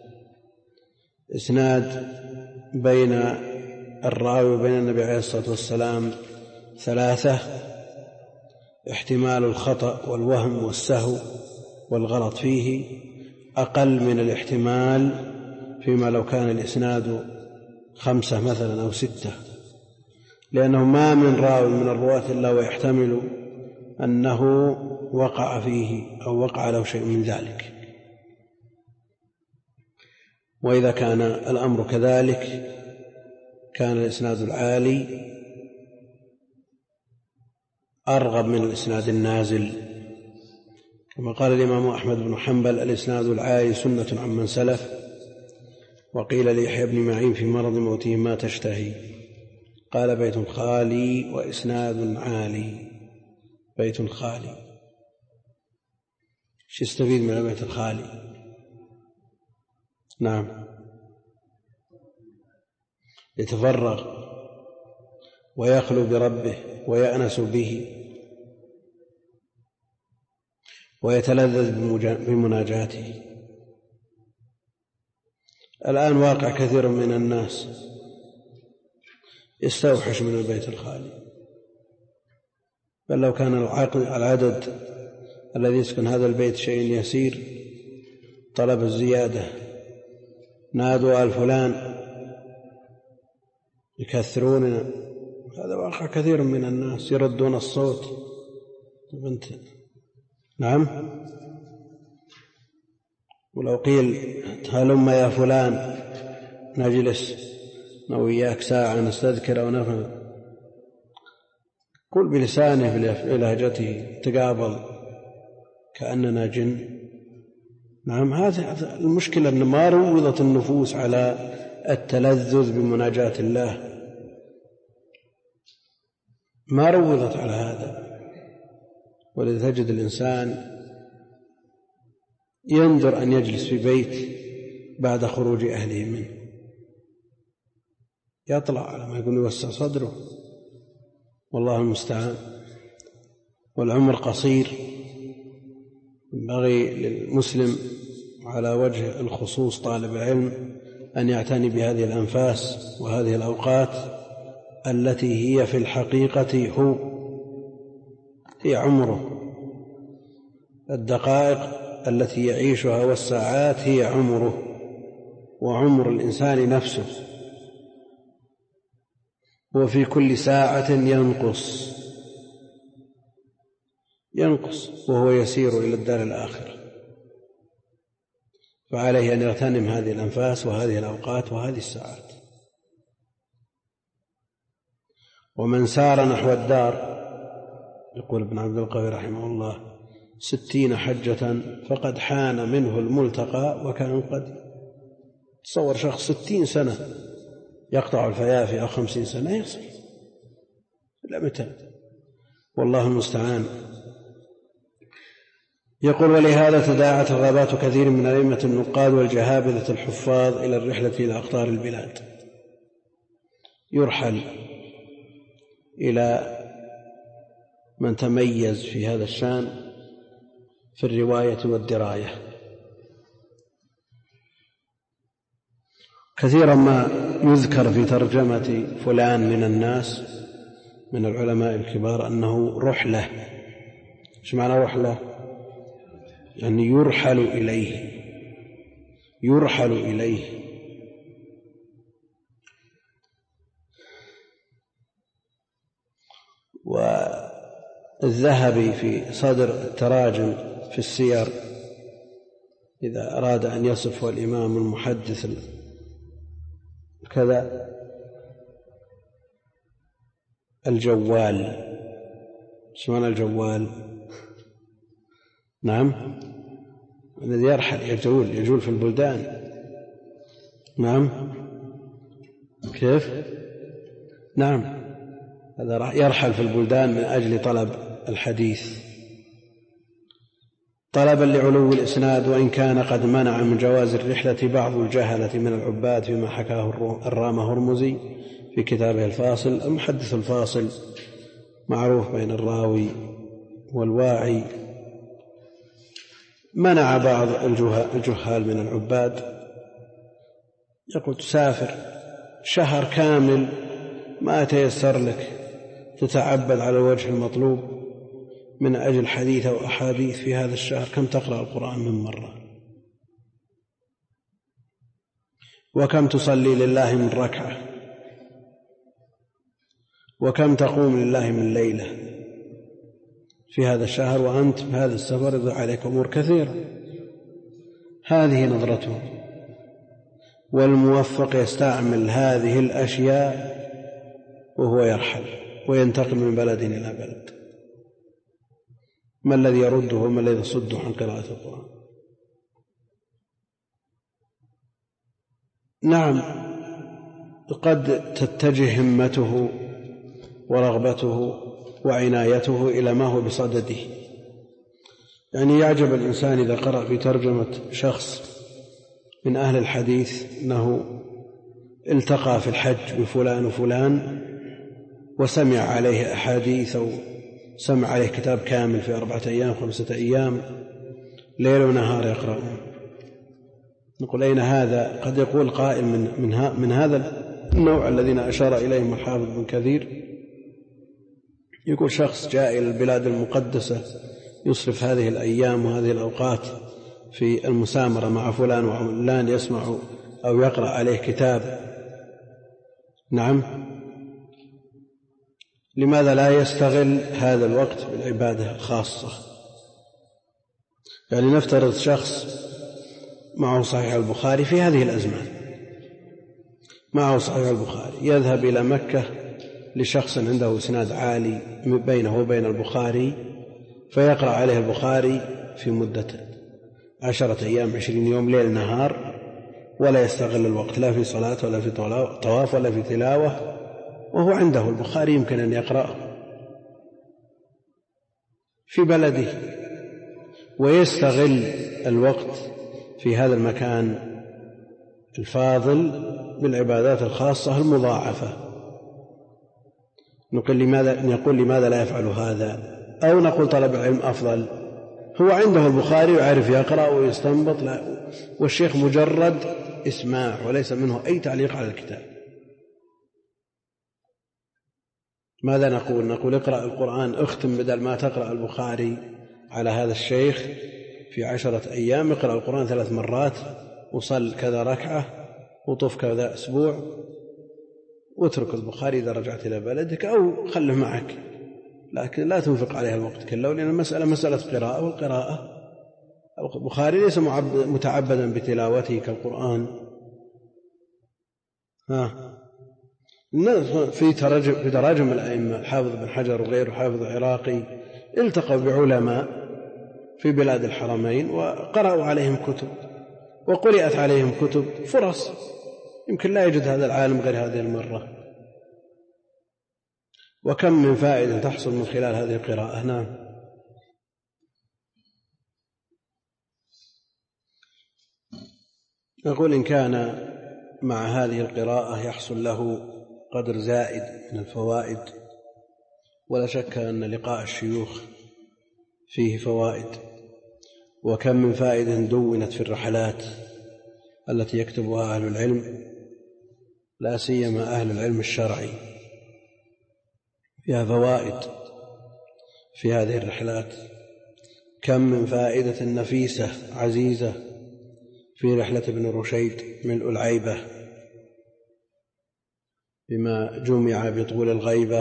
إسناد بين الراوي وبين النبي عليه الصلاة والسلام ثلاثة، احتمال الخطأ والوهم والسهو والغلط فيه أقل من الاحتمال فيما لو كان الإسناد خمسة مثلا أو ستة، لأنه ما من راوي من الرواة إلا ويحتمل أنه وقع فيه أو وقع له شيء من ذلك. وإذا كان الأمر كذلك كان الإسناد العالي أرغب من الإسناد النازل، كما قال الإمام أحمد بن حنبل: الإسناد العالي سنة عمن سلف. وقيل ليحيى بن معين في مرض موته: ما تشتهي؟ قال: بيت خالي وإسناد عالي. بيت خالي، شو يستفيد من البيت الخالي؟ نعم، يتفرغ ويخلو بربه ويأنس به ويتلذذ بمناجاته. الآن واقع كثير من الناس يستوحش من البيت الخالي، بل لو كان العدد الذي يسكن هذا البيت شيء يسير طلب الزيادة، نادوا آل فلان يكثروننا. هذا واقع كثير من الناس يردون الصوت. بنت. نعم. ولو قيل هلم يا فلان نجلس وياك ساعة نستذكر أو نفهم، قل بلسانه بلهجته تقابل كأننا جن. نعم. هذا المشكلة أن ما روضت النفوس على التلذذ بمناجاة الله، ما روضت على هذا. ولذا تجد الإنسان ينظر أن يجلس في بيت بعد خروج أهله منه، يطلع على ما يقول يوسع صدره، والله المستعان. والعمر قصير، ينبغي للمسلم على وجه الخصوص طالب العلم أن يعتني بهذه الأنفاس وهذه الأوقات التي هي في الحقيقة هو هي عمره. الدقائق التي يعيشها والساعات هي عمره، وعمر الإنسان نفسه، وفي كل ساعة ينقص ينقص وهو يسير إلى الدار الآخرة. فعليه أن يغتنم هذه الأنفاس وهذه الأوقات وهذه الساعات. ومن سار نحو الدار، يقول ابن عبد القوي رحمه الله، ستين حجة فقد حان منه الملتقى وكان قد. تصور شخص ستين سنة يقطع الفيافي أو خمسين سنة يصل إلى متى؟ والله المستعان. يقول ولهذا تداعت رغبات كثير من أئمة النقاد والجهابذة الحفاظ إلى الرحلة إلى أقطار البلاد، يرحل إلى من تميز في هذا الشان في الرواية والدراية. كثيرا ما يذكر في ترجمة فلان من الناس من العلماء الكبار أنه رحلة. إيش معنى رحلة؟ يعني يرحل إليه يرحل إليه والذهبي في صدر التراجم في السير إذا أراد أن يصف الإمام المحدث كذا الجوال. ايش معنى الجوال؟ نعم، الذي يرحل يجول يجول في البلدان. نعم، كيف؟ نعم، هذا يرحل في البلدان من أجل طلب الحديث، طلبا لعلو الإسناد، وإن كان قد منع من جواز الرحلة بعض الجهلة من العباد فيما حكاه الرام هرمزي في كتابه الفاصل. المحدث الفاصل معروف بين الراوي والواعي، منع بعض الجهال من العباد. يقول تسافر شهر كامل ما تيسر لك تتعبد على الوجه المطلوب من أجل حديث أو أحاديث في هذا الشهر، كم تقرأ القرآن من مرة؟ وكم تصلي لله من ركعة؟ وكم تقوم لله من ليلة في هذا الشهر وأنت بهذا السفر يضيع عليك أمور كثيرة؟ هذه نظرته. والموفق يستعمل هذه الأشياء وهو يرحل وينتقل من بلد إلى بلد. ما الذي يرده وما الذي يصده عن قراءة القرآن؟ نعم، قد تتجه همته ورغبته وعنايته إلى ما هو بصدده. يعني يعجب الإنسان إذا قرأ في ترجمة شخص من أهل الحديث أنه التقى في الحج بفلان وفلان وسمع عليه أحاديث أو سمع عليه كتاب كامل في أربعة أيام خمسة أيام ليل ونهار يقرأون. نقول أين هذا؟ قد يقول قائل من, من, من هذا النوع الذين أشار إليهم الحافظ بن كثير، يقول شخص جاء إلى البلاد المقدسة يصرف هذه الأيام وهذه الأوقات في المسامرة مع فلان وعلان يسمع أو يقرأ عليه كتاب، نعم، لماذا لا يستغل هذا الوقت بالعبادة الخاصة؟ يعني نفترض شخص معه صحيح البخاري في هذه الأزمان، معه صحيح البخاري، يذهب إلى مكة لشخص عنده إسناد عالي بينه وبين البخاري فيقرأ عليه البخاري في مدة عشرة أيام عشرين يوم ليل نهار، ولا يستغل الوقت لا في صلاة ولا في طواف ولا في تلاوة، وهو عنده البخاري يمكن أن يقرأ في بلده ويستغل الوقت في هذا المكان الفاضل بالعبادات الخاصة المضاعفة. نقول لماذا نقول لماذا لا يفعل هذا؟ أو نقول طلب العلم أفضل، هو عنده البخاري ويعرف يقرأ ويستنبط، لا، والشيخ مجرد إسماع وليس منه أي تعليق على الكتاب. ماذا نقول؟ نقول اقرأ القرآن، اختم بدل ما تقرأ البخاري على هذا الشيخ في عشرة أيام، اقرأ القرآن ثلاث مرات وصل كذا ركعة وطف كذا أسبوع، واترك البخاري إذا رجعت إلى بلدك أو خله معك، لكن لا تنفق عليها الوقت كله، لأن المسألة مسألة قراءة، والقراءة البخاري ليس متعبدا بتلاوته كالقرآن. ها في تراجم في تراجم الأئمة الحافظ بن حجر وغيره حافظ العراقي التقوا بعلماء في بلاد الحرمين وقرأوا عليهم كتب وقرأت عليهم كتب، فرص يمكن لا يجد هذا العالم غير هذه المرة، وكم من فائدة تحصل من خلال هذه القراءة. نعم. نقول إن كان مع هذه القراءة يحصل له قدر زائد من الفوائد، ولا شك أن لقاء الشيوخ فيه فوائد، وكم من فائدة دونت في الرحلات التي يكتبها أهل العلم، لا سيما أهل العلم الشرعي، فيها فوائد في هذه الرحلات. كم من فائدة نفيسة عزيزة في رحلة ابن رشيد ملء العيبة بما جمع بطول الغيبة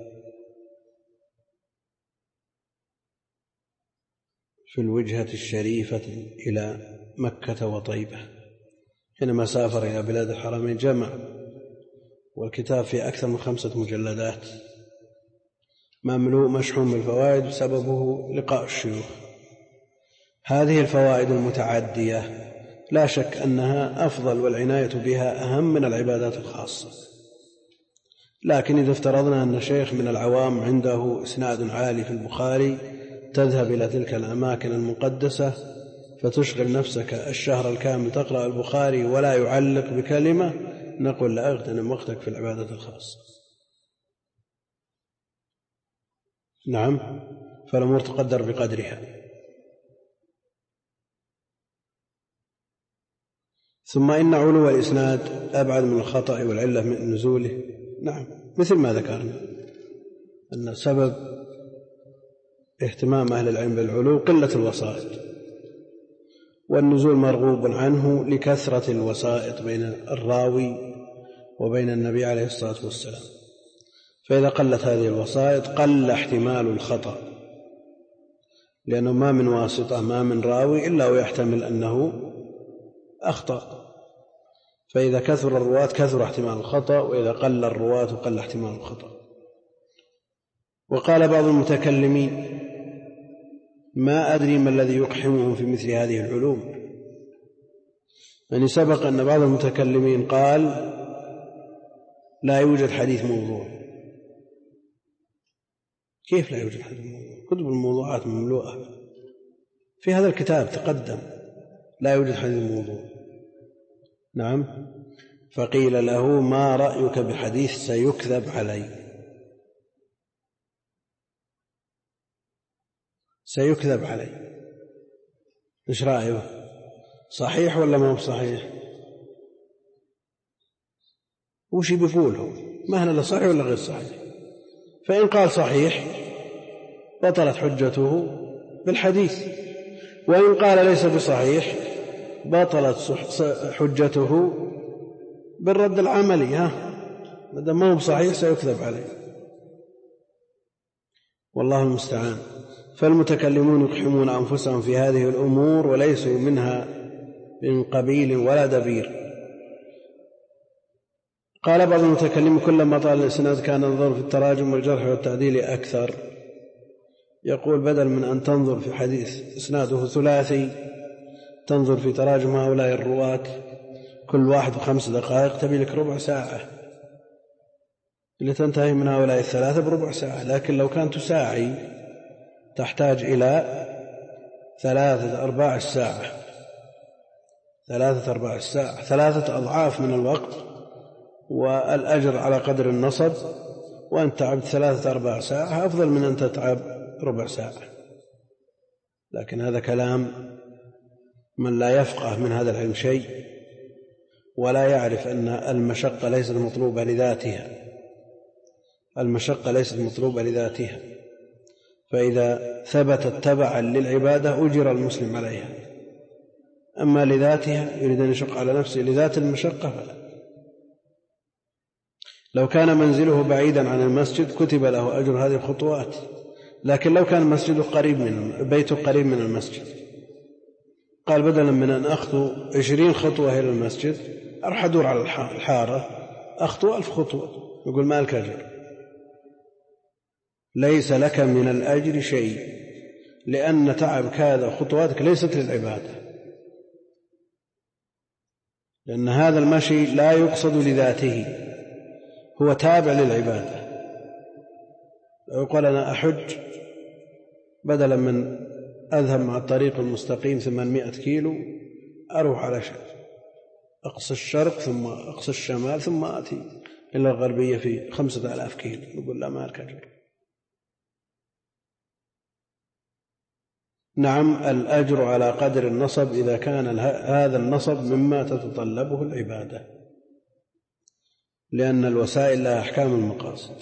في الوجهة الشريفة إلى مكة وطيبة، حينما سافر إلى بلاد الحرمين جمع، والكتاب في أكثر من خمسة مجلدات مملوء مشحون بالفوائد بسببه لقاء الشيوخ. هذه الفوائد المتعدية لا شك أنها أفضل والعناية بها أهم من العبادات الخاصة، لكن إذا افترضنا أن شيخ من العوام عنده إسناد عالي في البخاري، تذهب إلى تلك الأماكن المقدسة فتشغل نفسك الشهر الكامل تقرأ البخاري ولا يعلق بكلمة، نقول لا، اغتنم وقتك في العبادة الخاصة. نعم، فالأمور تقدر بقدرها. ثم إن علو الإسناد أبعد من الخطأ والعلة من نزوله. نعم، مثل ما ذكرنا أن سبب اهتمام أهل العلم بالعلو قلة الوسائط، والنزول مرغوب عنه لكثرة الوسائط بين الراوي وبين النبي عليه الصلاة والسلام، فإذا قلت هذه الوسائط قل احتمال الخطأ، لأنه ما من واسطة ما من راوي إلا ويحتمل أنه أخطأ، فإذا كثر الرواة كثر احتمال الخطأ، وإذا قل الرواة قل احتمال الخطأ. وقال بعض المتكلمين: ما أدري ما الذي يقحمهم في مثل هذه العلوم. يعني سبق أن بعض المتكلمين قال لا يوجد حديث موضوع. كيف لا يوجد حديث موضوع؟ كتب الموضوعات مملوءة، في هذا الكتاب تقدم لا يوجد حديث موضوع. نعم. فقيل له: ما رأيك بحديث سيكذب علي؟ سيكذب علي، إيش رأيه؟ صحيح ولا ما هو صحيح؟ وش بيقوله؟ ما هنا لا صحيح ولا غير صحيح؟ فإن قال صحيح بطلت حجته بالحديث، وإن قال ليس بصحيح بطلت حجته بالرد العملي. ها ما دام ما هو بصحيح سيكذب عليه، والله المستعان. فالمتكلمون يقحمون أنفسهم في هذه الأمور وليسوا منها من قبيل ولا دبير. قال بعض المتكلمين كلما طال الإسناد كان النظر في التراجم والجرح والتعديل أكثر. يقول بدل من أن تنظر في حديث إسناده ثلاثي تنظر في تراجم هؤلاء الرواة كل واحد خمس دقائق، تبي لك ربع ساعة لتنتهي من هؤلاء الثلاثة بربع ساعة. لكن لو كانت ساعي تحتاج إلى ثلاثة أرباع الساعة، ثلاثة أرباع الساعة، ثلاثة أضعاف من الوقت، والأجر على قدر النصب. وأن تعبت ثلاثة أرباع ساعة أفضل من أن تتعب ربع ساعة. لكن هذا كلام من لا يفقه من هذا العلم شيء ولا يعرف أن المشقة ليست مطلوبة لذاتها، المشقة ليست مطلوبة لذاتها، فإذا ثبتت تبعا للعبادة أجر المسلم عليها. أما لذاتها يريد أن يشق على نفسه لذات المشقة فلا. لو كان منزله بعيدا عن المسجد كتب له أجر هذه الخطوات، لكن لو كان مسجده قريب من بيته قريب من المسجد قال بدلا من أن أخطو عشرين خطوة إلى المسجد أروح أدور على الحارة أخطو ألف خطوة، يقول ما لك أجر. ليس لك من الأجر شيء، لأن تعبك هذا خطواتك ليست للعبادة، لأن هذا المشي لا يقصد لذاته، هو تابع للعبادة. لو يقول أنا أحج بدلا من أذهب مع الطريق المستقيم ثمانمائة كيلو أروح على أقصى الشرق ثم أقصى الشمال ثم آتي إلى الغربية في خمسة آلاف كيلو، يقول لا ما لك أجر. نعم الأجر على قدر النصب إذا كان هذا النصب مما تتطلبه العبادة، لأن الوسائل لها أحكام المقاصد،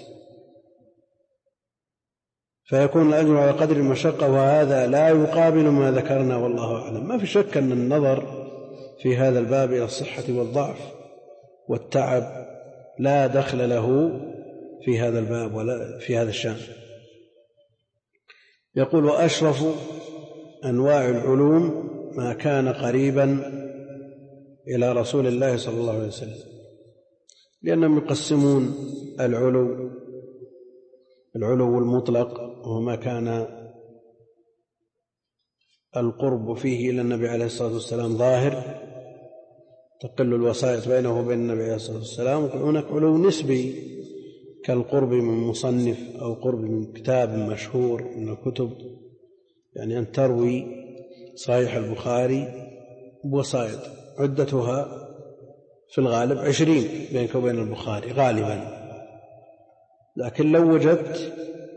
فيكون الأجر على قدر المشقة، وهذا لا يقابل ما ذكرنا والله أعلم. ما في شك أن النظر في هذا الباب إلى الصحة والضعف والتعب لا دخل له في هذا الباب ولا في هذا الشأن. يقول وأشرف أنواع العلوم ما كان قريبا إلى رسول الله صلى الله عليه وسلم، لأنهم يقسمون العلو العلو المطلق وهو ما كان القرب فيه إلى النبي عليه الصلاة والسلام ظاهر تقل الوسائط بينه وبين النبي عليه الصلاة والسلام، وهناك علو نسبي كالقرب من مصنف أو قرب من كتاب مشهور من الكتب، يعني أن تروي صحيح البخاري بوسائط عدتها في الغالب عشرين بينك وبين البخاري غالبا. لكن لو وجدت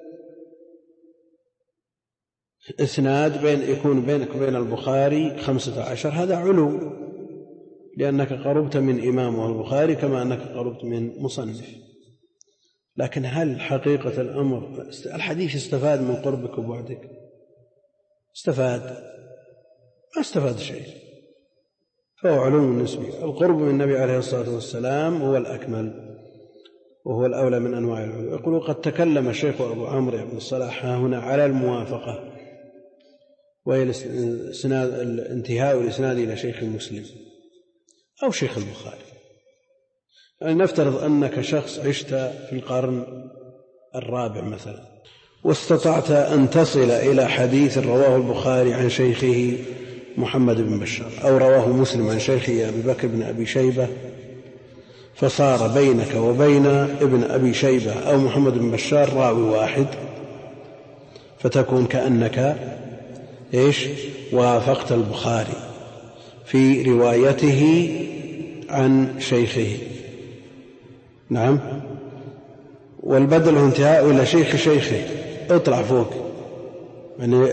إسناد بين يكون بينك وبين البخاري خمسة عشر هذا علو، لأنك قربت من إمامه البخاري كما أنك قربت من مصنف. لكن هل حقيقة الأمر الحديث استفاد من قربك وبعدك؟ استفاد؟ ما استفاد شيء، فهو علو نسبي. القرب من النبي عليه الصلاة والسلام هو الأكمل وهو الأولى من أنواع العلو. يقول قد تكلم الشيخ أبو عمرو بن الصلاح هنا على الموافقة، وهي الانتهاء الإسناد إلى شيخ مسلم أو شيخ البخاري. يعني نفترض أنك شخص عشت في القرن الرابع مثلا واستطعت أن تصل إلى حديث رواه البخاري عن شيخه محمد بن بشار أو رواه مسلم عن شيخه أبي بكر بن أبي شيبة، فصار بينك وبين ابن أبي شيبة أو محمد بن بشار راوي واحد، فتكون كأنك إيش وافقت البخاري في روايته عن شيخه. نعم، والبدل هو انتهاء إلى شيخ شيخه، اطلع فوق، يعني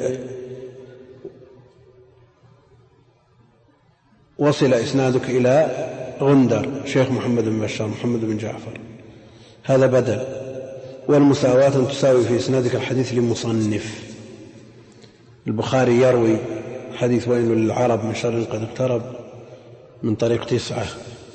وصل إسنادك إلى غندر شيخ محمد بن بشار محمد بن جعفر، هذا بدل. والمساواة أن تساوي في إسنادك الحديث لمصنف. البخاري يروي حديث ويل للعرب من شر قد اقترب من طريق تسعة،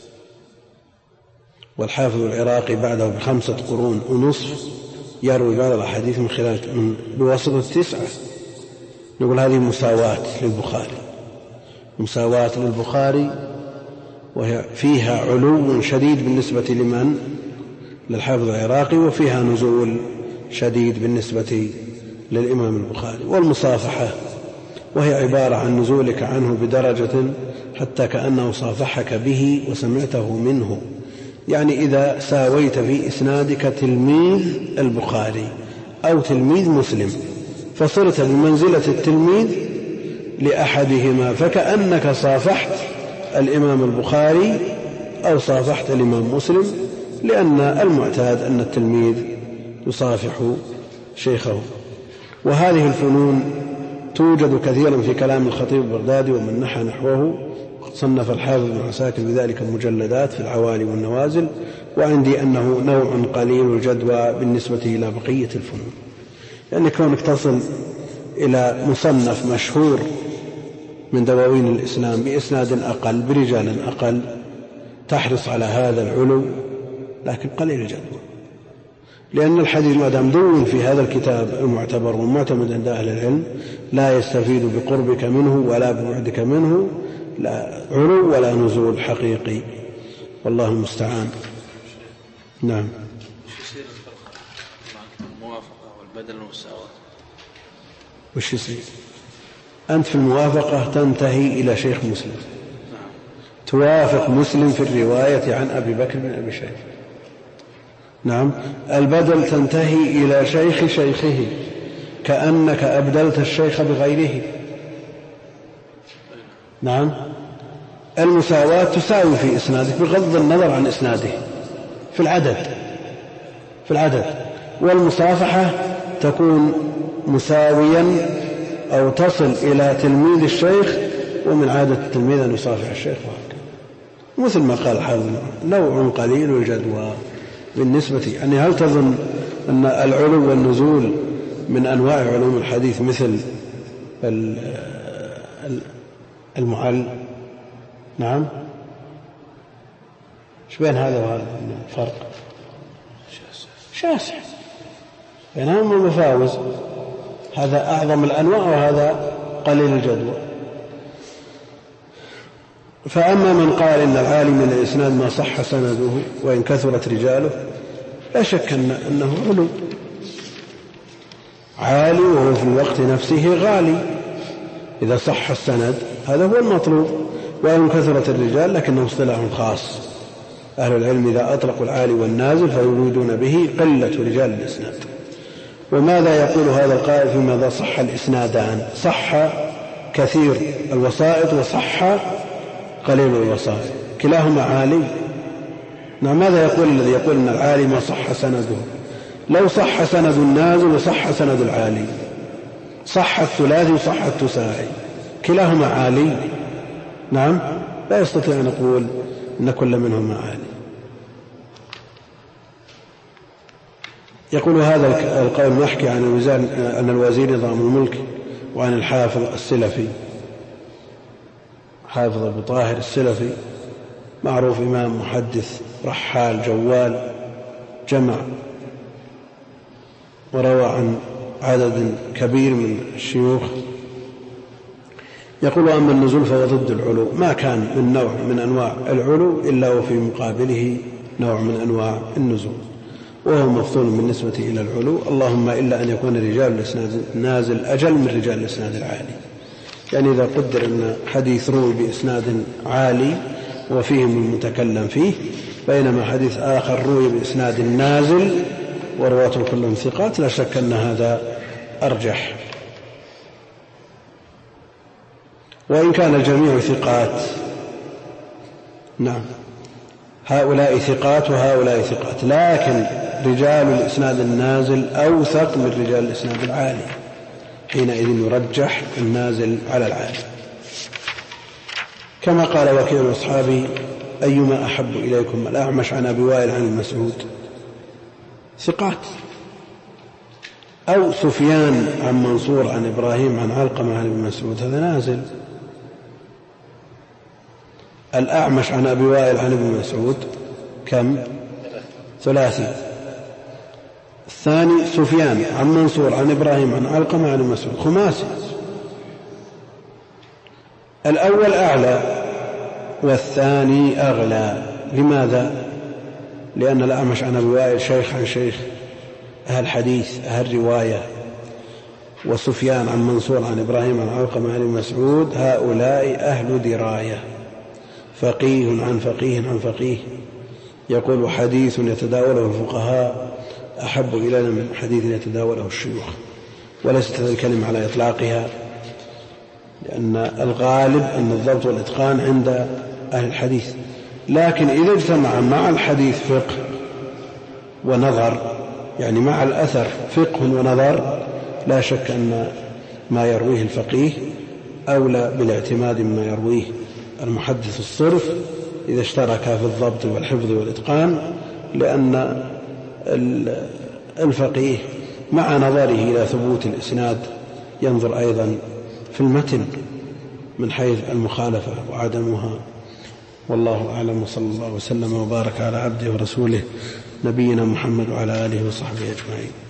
والحافظ العراقي بعده بخمسة قرون ونصف يروي بعض الأحاديث من خلال من بواسطة تسعة. نقول هذه مساواة للبخاري، مساواة للبخاري، وهي فيها علو شديد بالنسبة لمن للحافظ العراقي، وفيها نزول شديد بالنسبة للإمام البخاري. والمصافحة وهي عبارة عن نزولك عنه بدرجة حتى كأنه صافحك به وسمعته منه، يعني إذا ساويت في إسنادك تلميذ البخاري أو تلميذ مسلم فصرت بمنزلة التلميذ لأحدهما، فكأنك صافحت الإمام البخاري أو صافحت الإمام مسلم، لأن المعتاد أن التلميذ يصافح شيخه. وهذه الفنون توجد كثيرا في كلام الخطيب البغدادي ومن نحى نحوه، صنف الحافظ بن عساكر بذلك مجلدات في العوالي والنوازل، وعندي أنه نوع قليل الجدوى بالنسبة إلى بقية الفنون، يعني كونك تصل إلى مصنف مشهور من دواوين الإسلام بإسناد أقل برجال أقل تحرص على هذا العلو، لكن قليل الجدوى، لأن الحديث ما دام دون في هذا الكتاب المعتبر والمعتمد عند أهل العلم لا يستفيد بقربك منه ولا ببعدك منه لا علو ولا نزول حقيقي، والله المستعان. نعم. يصير الفرق الموافقة والبدل والمساواة؟ وش يصير؟ أنت في الموافقة تنتهي إلى شيخ مسلم، توافق مسلم في الرواية عن أبي بكر بن أبي شيخ. نعم. البدل تنتهي إلى شيخ شيخه، كأنك أبدلت الشيخ بغيره. نعم. المساواة تساوي في إسنادك بغض النظر عن إسناده في العدد في العدد والمصافحة تكون مساويا أو تصل إلى تلميذ الشيخ، ومن عادة التلميذ أن يصافح الشيخ، وهكذا مثل ما قال الحافظ نوع قليل الجدوى بالنسبة. يعني هل تظن أن العلو والنزول من أنواع علوم الحديث مثل المعل؟ نعم. ايش بين هذا وهذا الفرق؟ شاسع بينهما مفاوز، هذا أعظم الأنواع وهذا قليل الجدوى. فأما من قال إن العالم من الإسناد ما صح سنده وإن كثرت رجاله، لا شك أنه علو عالي، وهو في الوقت نفسه غالي. إذا صح السند هذا هو المطلوب، وإن كثرت الرجال لكنه اصطلاح خاص. أهل العلم إذا أطلقوا العالي والنازل فيريدون به قلة رجال الإسناد. وماذا يقول هذا القائل فيما إذا صح الإسنادان؟ صح كثير الوسائط وصح قليل الوسائط، كلاهما عالي. نعم. ماذا يقول الذي يقول أن العالي ما صح سنده؟ لو صح سند النازل وصح سند العالي، صح الثلاثي وصح التساعي، كلاهما عالي. نعم. لا يستطيع أن نقول إن كل منهما عالي. يقول هذا القول نحكي عن الوزير أن الوزير نظام الملك، وعن الحافظ السلفي حافظ أبو طاهر السلفي، معروف إمام محدث رحال جوال، جمع وروى عن عدد كبير من الشيوخ. يقول أما النزول فهو ضد العلو، ما كان من نوع من أنواع العلو إلا وفي مقابله نوع من أنواع النزول، وهو مفضول بالنسبة إلى العلو، اللهم إلا أن يكون رجال الإسناد نازل أجل من رجال الإسناد العالي. يعني إذا قدر أن حديث روي بإسناد عالي وفيهم المتكلم فيه، بينما حديث آخر روي بإسناد نازل ورواته كلهم ثقات، لا شك أن هذا أرجح. وإن كان الجميع ثقات، نعم، هؤلاء ثقات وهؤلاء ثقات، لكن رجال الإسناد النازل أوثق من رجال الإسناد العالي، حينئذ يرجح النازل على العالي. كما قال وكيل أصحابي أيما أحب إليكم الأعمش عن أبي وائل عن المسعود، ثقات أو سفيان عن منصور عن إبراهيم عن علقمة عن ابن مسعود، هذا نازل. الأعمش عن أبي وائل عن ابن مسعود كم؟ ثلاثي. الثاني سفيان عن منصور عن إبراهيم عن علقمة عن ابن مسعود، خماسي. الأول أعلى والثاني أغلى. لماذا؟ لأن الأعمش عن أبي وائل شيخ عن شيخ، أهل حديث أهل رواية، وسفيان عن منصور عن إبراهيم عن علقمة عن ابن مسعود هؤلاء أهل دراية، فقيه عن فقيه عن فقيه. يقول حديث يتداوله الفقهاء أحب إلينا من حديث يتداوله الشيوخ، وليست هذه الكلمة على إطلاقها، لأن الغالب أن الضبط والإتقان عند أهل الحديث، لكن إذا اجتمع مع الحديث فقه ونظر، يعني مع الأثر فقه ونظر، لا شك أن ما يرويه الفقيه أولى بالاعتماد مما يرويه المحدث الصرف إذا اشترك في الضبط والحفظ والإتقان، لأن الفقيه مع نظره إلى ثبوت الإسناد ينظر أيضا في المتن من حيث المخالفة وعدمها. والله أعلم، وصلى الله وسلم وبارك على عبده ورسوله نبينا محمد وعلى آله وصحبه أجمعين.